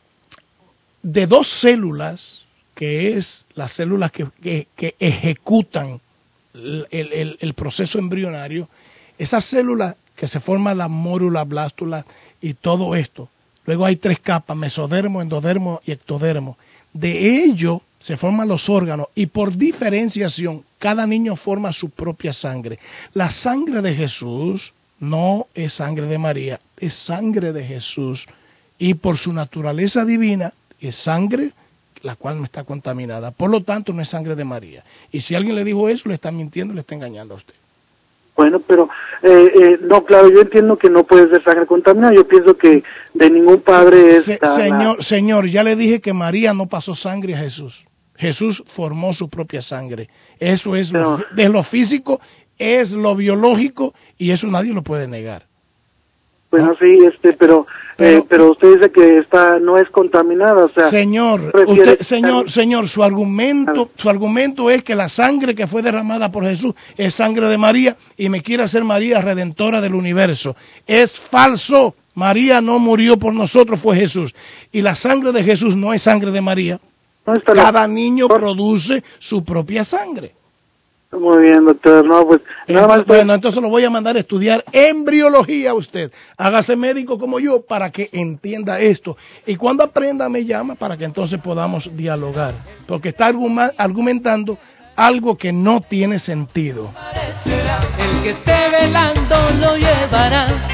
de dos células, que es las células que, que, que ejecutan el, el, el proceso embrionario, esas células que se forma la mórula, blástula y todo esto. Luego hay tres capas, mesodermo, endodermo y ectodermo. De ello se forman los órganos y por diferenciación cada niño forma su propia sangre. La sangre de Jesús no es sangre de María, es sangre de Jesús y por su naturaleza divina es sangre la cual no está contaminada. Por lo tanto, no es sangre de María. Y si alguien le dijo eso, le está mintiendo, le está engañando a usted. Bueno, pero, eh, eh, no, claro, yo entiendo que no puede ser sangre contaminada. Yo pienso que de ningún padre es... Se, la... señor, señor, ya le dije que María no pasó sangre a Jesús. Jesús formó su propia sangre. Eso es pero... lo, de lo físico, es lo biológico, y eso nadie lo puede negar. Bueno, ¿no? sí, este, pero, pero, eh, pero usted dice que esta no es contaminada, o sea... Señor, usted, señor, señor, su argumento, su argumento es que la sangre que fue derramada por Jesús es sangre de María y me quiere hacer María redentora del universo. Es falso. María no murió por nosotros, fue Jesús. Y la sangre de Jesús no es sangre de María. No está Cada niño produce su propia sangre. Muy bien, doctor. No, pues nada más. Bueno, entonces lo voy a mandar a estudiar embriología a usted. Hágase médico como yo para que entienda esto. Y cuando aprenda me llama para que entonces podamos dialogar. Porque está argumentando algo que no tiene sentido. El que esté velando lo llevará.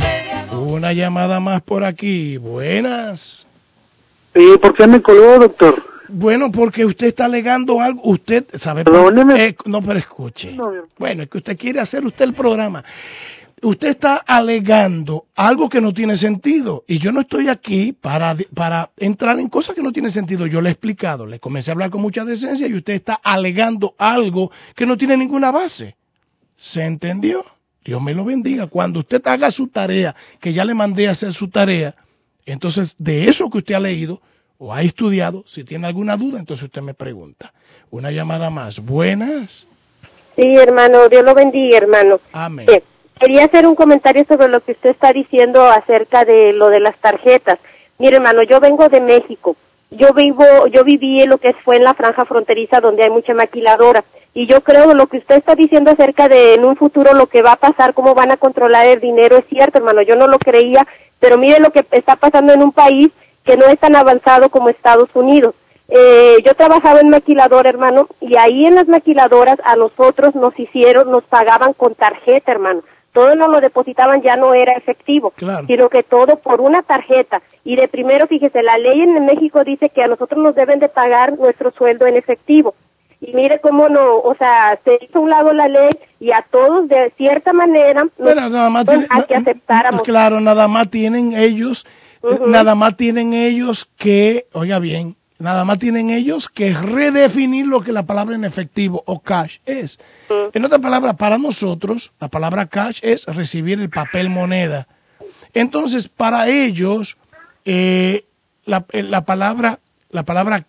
Una llamada más por aquí. Buenas. ¿Y por qué me colgó, doctor? Bueno, porque usted está alegando algo, usted sabe... Perdóneme. Eh, no, pero escuche. Bueno, es que usted quiere hacer usted el programa. Usted está alegando algo que no tiene sentido. Y yo no estoy aquí para, para entrar en cosas que no tienen sentido. Yo le he explicado, le comencé a hablar con mucha decencia y usted está alegando algo que no tiene ninguna base. ¿Se entendió? Dios me lo bendiga. Cuando usted haga su tarea, que ya le mandé a hacer su tarea, entonces de eso que usted ha leído o ha estudiado, si tiene alguna duda, entonces usted me pregunta. Una llamada más. Buenas. Sí, hermano, Dios lo bendiga, hermano. Amén. Eh, quería hacer un comentario sobre lo que usted está diciendo acerca de lo de las tarjetas. Mire, hermano, yo vengo de México. Yo vivo, yo viví en lo que fue en la franja fronteriza donde hay mucha maquiladora. Y yo creo que lo que usted está diciendo acerca de en un futuro lo que va a pasar, cómo van a controlar el dinero, es cierto, hermano. Yo no lo creía, pero mire lo que está pasando en un país que no es tan avanzado como Estados Unidos. Eh, yo trabajaba en maquiladora, hermano, y ahí en las maquiladoras a nosotros nos hicieron, nos pagaban con tarjeta, hermano. Todo nos lo depositaban, ya no era efectivo, claro, sino que todo por una tarjeta. Y de primero, fíjese, la ley en México dice que a nosotros nos deben de pagar nuestro sueldo en efectivo. Y mire cómo no, o sea, se hizo a un lado la ley y a todos de cierta manera nos, bueno, nada más tiene, a que aceptáramos. Claro, nada más tienen ellos... Uh-huh. Nada más tienen ellos que, oiga bien, nada más tienen ellos que redefinir lo que la palabra en efectivo o cash es. Uh-huh. En otras palabras, para nosotros, la palabra cash es recibir el papel moneda. Entonces, para ellos, eh, la, la palabra, la palabra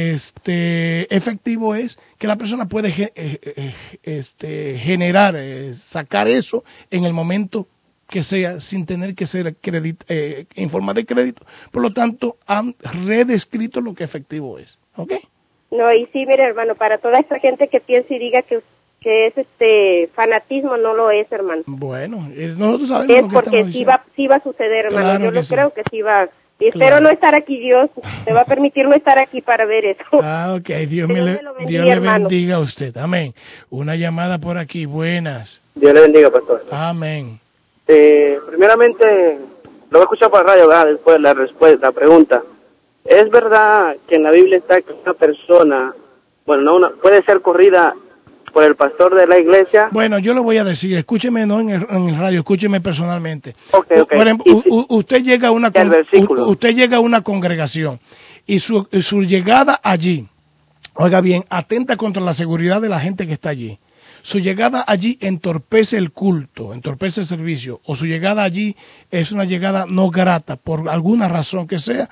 este, efectivo es que la persona puede eh, este, generar, eh, sacar eso en el momento que sea, sin tener que ser crédito, eh, en forma de crédito. Por lo tanto, han redescrito lo que efectivo es. ¿Ok? No, y sí, mire, hermano, para toda esa gente que piensa y diga que, que es este fanatismo, no lo es, hermano. Bueno, es, nosotros sabemos es lo que porque sí va, sí va a suceder, hermano. Claro Yo lo sí. creo que sí va. Y Claro. espero no estar aquí, Dios me va a permitir no estar aquí para ver eso. Ah, ok, Dios, me le, me lo bendiga, Dios le hermano. bendiga a usted. Amén. Una llamada por aquí, buenas. Dios le bendiga, pastor. Amén. Eh, primeramente, lo voy a escuchar por la radio, ¿verdad? Después la respuesta, la pregunta. ¿Es verdad que en la Biblia está que una persona, bueno, no una, puede ser corrida por el pastor de la iglesia? Bueno, yo le voy a decir, escúcheme no en el, en el radio, escúcheme personalmente. Okay, okay. Por ejemplo, sí, u, usted llega a una con, u, usted llega a una congregación y su, su llegada allí, oiga bien, atenta contra la seguridad de la gente que está allí. Su llegada allí entorpece el culto, entorpece el servicio, o su llegada allí es una llegada no grata, por alguna razón que sea,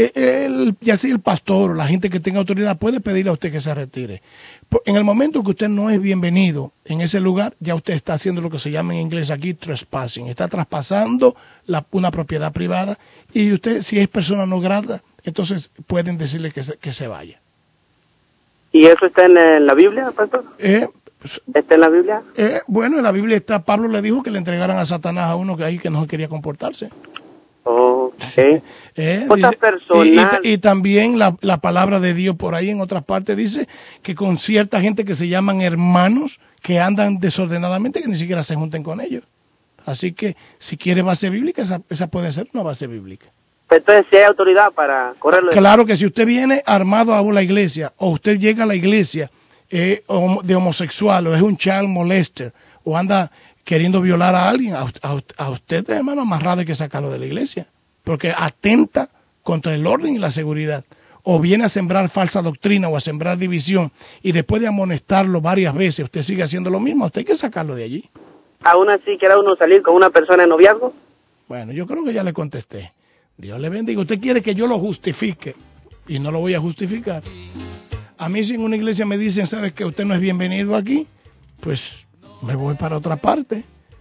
el, ya sea el pastor o la gente que tenga autoridad puede pedirle a usted que se retire. En el momento que usted no es bienvenido en ese lugar, ya usted está haciendo lo que se llama en inglés aquí trespassing, está traspasando la, una propiedad privada, y usted, si es persona no grata, entonces pueden decirle que se, que se vaya. ¿Y eso está en, en la Biblia, pastor? Eh, ¿Está en la Biblia? Eh, bueno, en la Biblia está, Pablo le dijo que le entregaran a Satanás a uno que ahí que no quería comportarse. Okay. Eh, Cosa dice, personal. Y, y, y también la, la palabra de Dios por ahí en otras partes dice que con cierta gente que se llaman hermanos que andan desordenadamente que ni siquiera se junten con ellos. Así que si quiere base bíblica, esa, esa puede ser una base bíblica. Entonces, ¿sí hay autoridad para correrlo? Claro que si usted viene armado a la iglesia o usted llega a la iglesia eh, de homosexual o es un child molester o anda queriendo violar a alguien, a, a, a usted, hermano, amarrado hay que sacarlo de la iglesia, porque atenta contra el orden y la seguridad, o viene a sembrar falsa doctrina o a sembrar división, y después de amonestarlo varias veces, usted sigue haciendo lo mismo, usted hay que sacarlo de allí. ¿Aún así quiere uno salir con una persona en noviazgo? Bueno, yo creo que ya le contesté. Dios le bendiga. Usted quiere que yo lo justifique, y no lo voy a justificar. A mí si en una iglesia me dicen, ¿sabes que usted no es bienvenido aquí? Pues me voy para otra parte.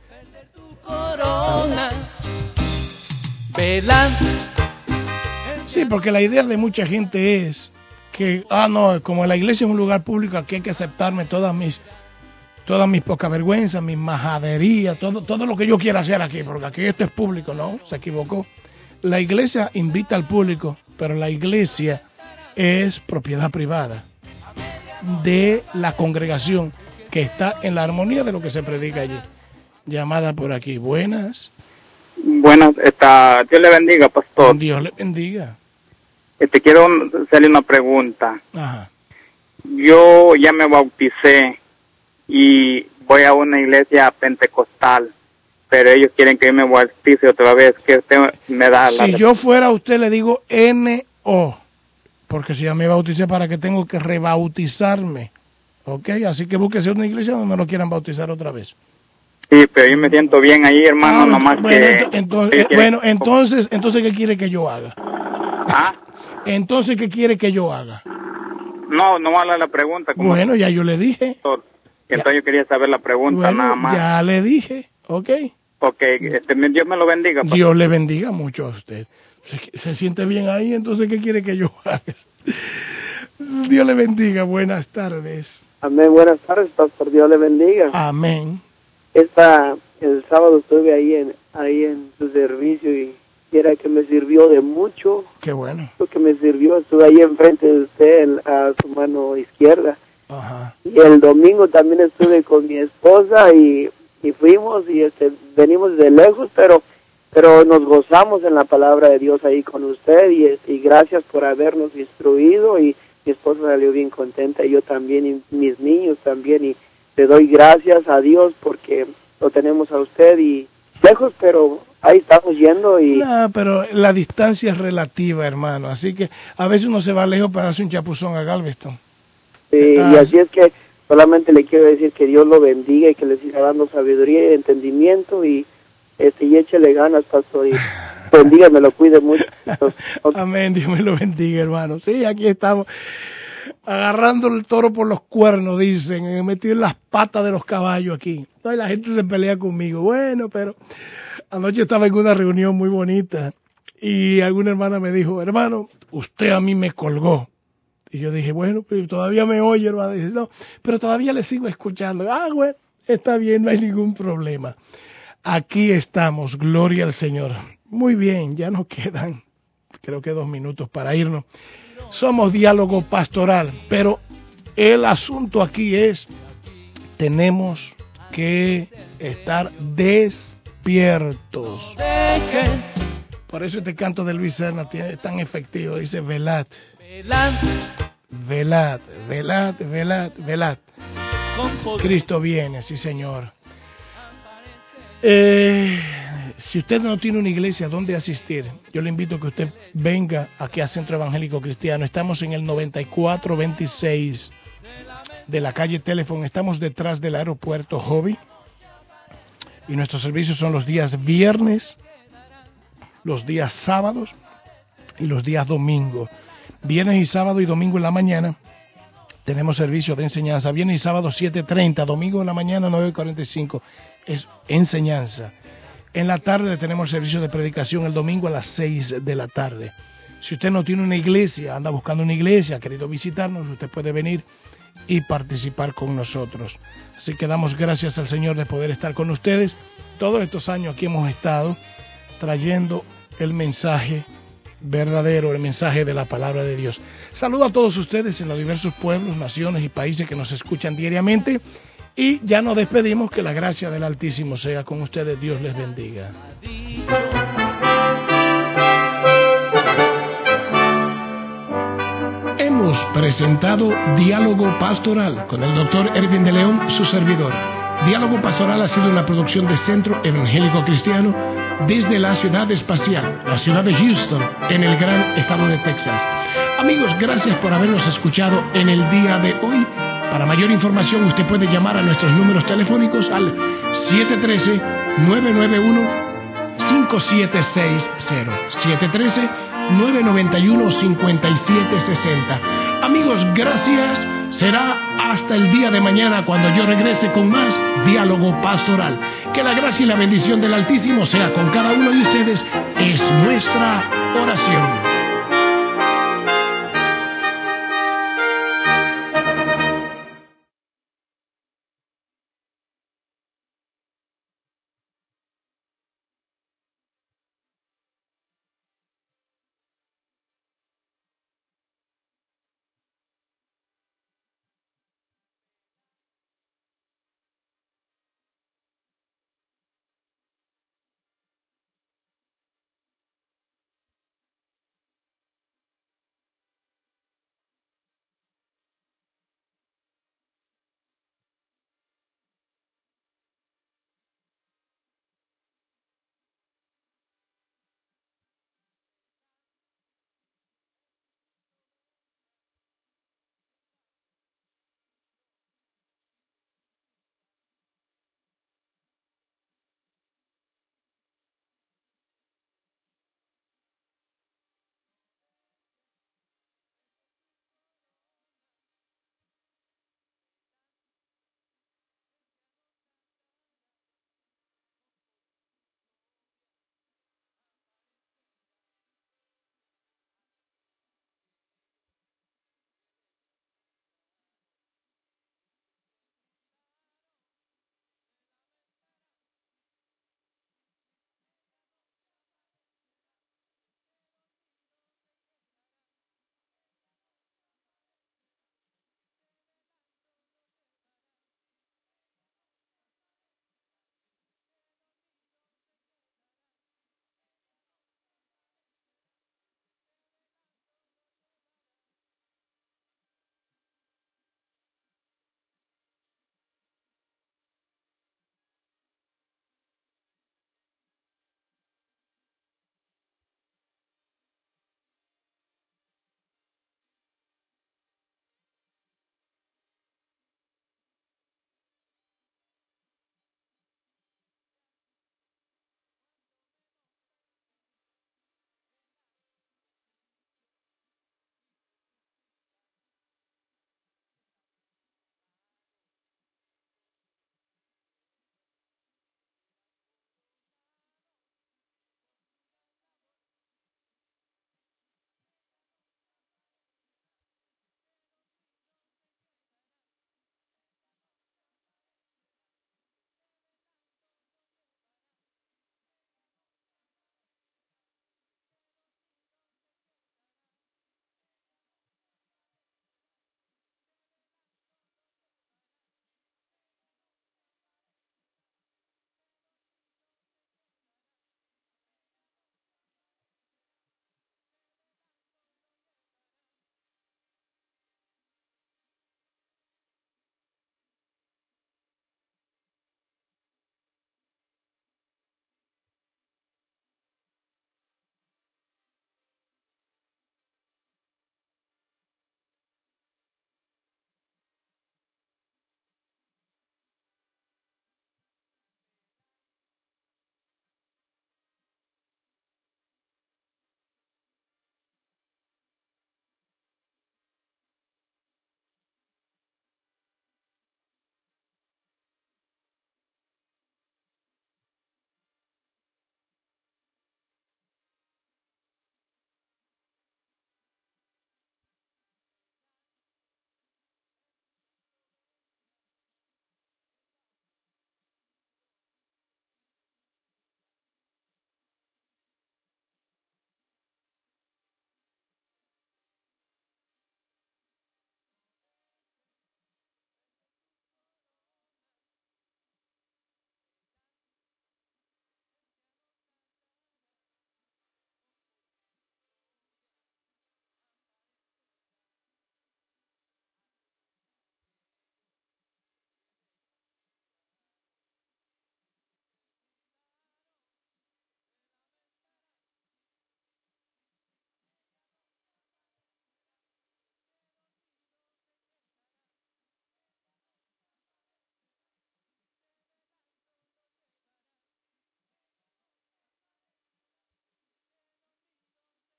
Sí, porque la idea de mucha gente es que, ah, no, como la iglesia es un lugar público, aquí hay que aceptarme todas mis todas mis poca vergüenza, mis majaderías, todo, todo lo que yo quiera hacer aquí, porque aquí esto es público. No, se equivocó. La iglesia invita al público, pero la iglesia es propiedad privada de la congregación que está en la armonía de lo que se predica allí. Llamada por aquí. Buenas. Buenas, está, Dios le bendiga, pastor. Dios le bendiga. Te quiero hacerle una pregunta. Ajá. Yo ya me bauticé y voy a una iglesia pentecostal, pero ellos quieren que yo me bautice otra vez. ¿Qué usted me da? La si yo fuera usted, le digo N O, porque si ya me bauticé, ¿para qué tengo que rebautizarme? ¿Ok? Así que búsquese una iglesia donde no quieran bautizar otra vez. Sí, pero yo me siento bien ahí, hermano, ah, nomás bueno, que... Entonces, eh, bueno, entonces, entonces, ¿qué quiere que yo haga? ¿Ah? Entonces, ¿qué quiere que yo haga? No, no vale la pregunta. Como bueno, ya yo le dije. Entonces ya. Yo quería saber la pregunta, bueno, nada más. Ya le dije, ¿ok? Ok, este, Dios me lo bendiga. Pastor. Dios le bendiga mucho a usted. Se, se siente bien ahí, entonces, ¿qué quiere que yo haga? Dios le bendiga, buenas tardes. Amén, buenas tardes, pastor, Dios le bendiga. Amén. Esta, el sábado estuve ahí en ahí en su servicio y era que me sirvió de mucho. Qué bueno. Lo que me sirvió, estuve ahí enfrente de usted, en, a su mano izquierda. Ajá. Y el domingo también estuve con mi esposa y, y fuimos y este venimos de lejos, pero pero nos gozamos en la palabra de Dios ahí con usted y, y gracias por habernos instruido y mi esposa salió bien contenta y yo también y mis niños también y le doy gracias a Dios porque lo tenemos a usted y lejos, pero ahí estamos yendo y... No, pero la distancia es relativa, hermano, así que a veces uno se va lejos para hacer un chapuzón a Galveston. Sí, ah, y así es que solamente le quiero decir que Dios lo bendiga y que le siga dando sabiduría y entendimiento y este y échele ganas, pastor, y bendiga, me lo cuide mucho. Amén, Dios me lo bendiga, hermano. Sí, aquí estamos agarrando el toro por los cuernos, dicen, metido en las patas de los caballos aquí. No, y la gente se pelea conmigo. Bueno, pero anoche estaba en una reunión muy bonita y alguna hermana me dijo, hermano, usted a mí me colgó. Y yo dije, bueno, pero todavía me oye, hermano. Dice, no, pero todavía le sigo escuchando. Ah, bueno, está bien, no hay ningún problema. Aquí estamos, gloria al Señor. Muy bien, ya nos quedan, creo que dos minutos para irnos. Somos Diálogo Pastoral, pero el asunto aquí es, tenemos que estar despiertos. Por eso este canto de Luis Serna es tan efectivo, dice velad. Velad, velad, velad, velad. Cristo viene, sí señor. Eh, si usted no tiene una iglesia donde asistir, yo le invito a que usted venga aquí a Centro Evangélico Cristiano. Estamos en el noventa y cuatro veintiséis de la calle Teléfono. Estamos detrás del aeropuerto Hobby. Y nuestros servicios son los días viernes, los días sábados y los días domingos. Viernes y sábado y domingo en la mañana tenemos servicio de enseñanza. Viernes y sábado siete treinta, domingo en la mañana nueve cuarenta y cinco. Es enseñanza. En la tarde tenemos servicio de predicación el domingo a las seis de la tarde. Si usted no tiene una iglesia, anda buscando una iglesia, ha querido visitarnos, usted puede venir y participar con nosotros. Así que damos gracias al Señor de poder estar con ustedes. Todos estos años aquí hemos estado trayendo el mensaje verdadero, el mensaje de la palabra de Dios. Saludo a todos ustedes en los diversos pueblos, naciones y países que nos escuchan diariamente, y ya nos despedimos. Que la gracia del Altísimo sea con ustedes. Dios les bendiga. Hemos presentado Diálogo Pastoral con el doctor Erwin de León, su servidor. Diálogo Pastoral ha sido una producción de Centro Evangélico Cristiano desde la ciudad espacial, la ciudad de Houston, en el gran estado de Texas. Amigos, gracias por habernos escuchado en el día de hoy. Para mayor información, usted puede llamar a nuestros números telefónicos al siete uno tres, nueve nueve uno, cinco siete seis cero, siete uno tres, nueve nueve uno, cinco siete seis cero. Amigos, gracias. Será hasta el día de mañana cuando yo regrese con más Diálogo Pastoral. Que la gracia y la bendición del Altísimo sea con cada uno de ustedes. Es nuestra oración.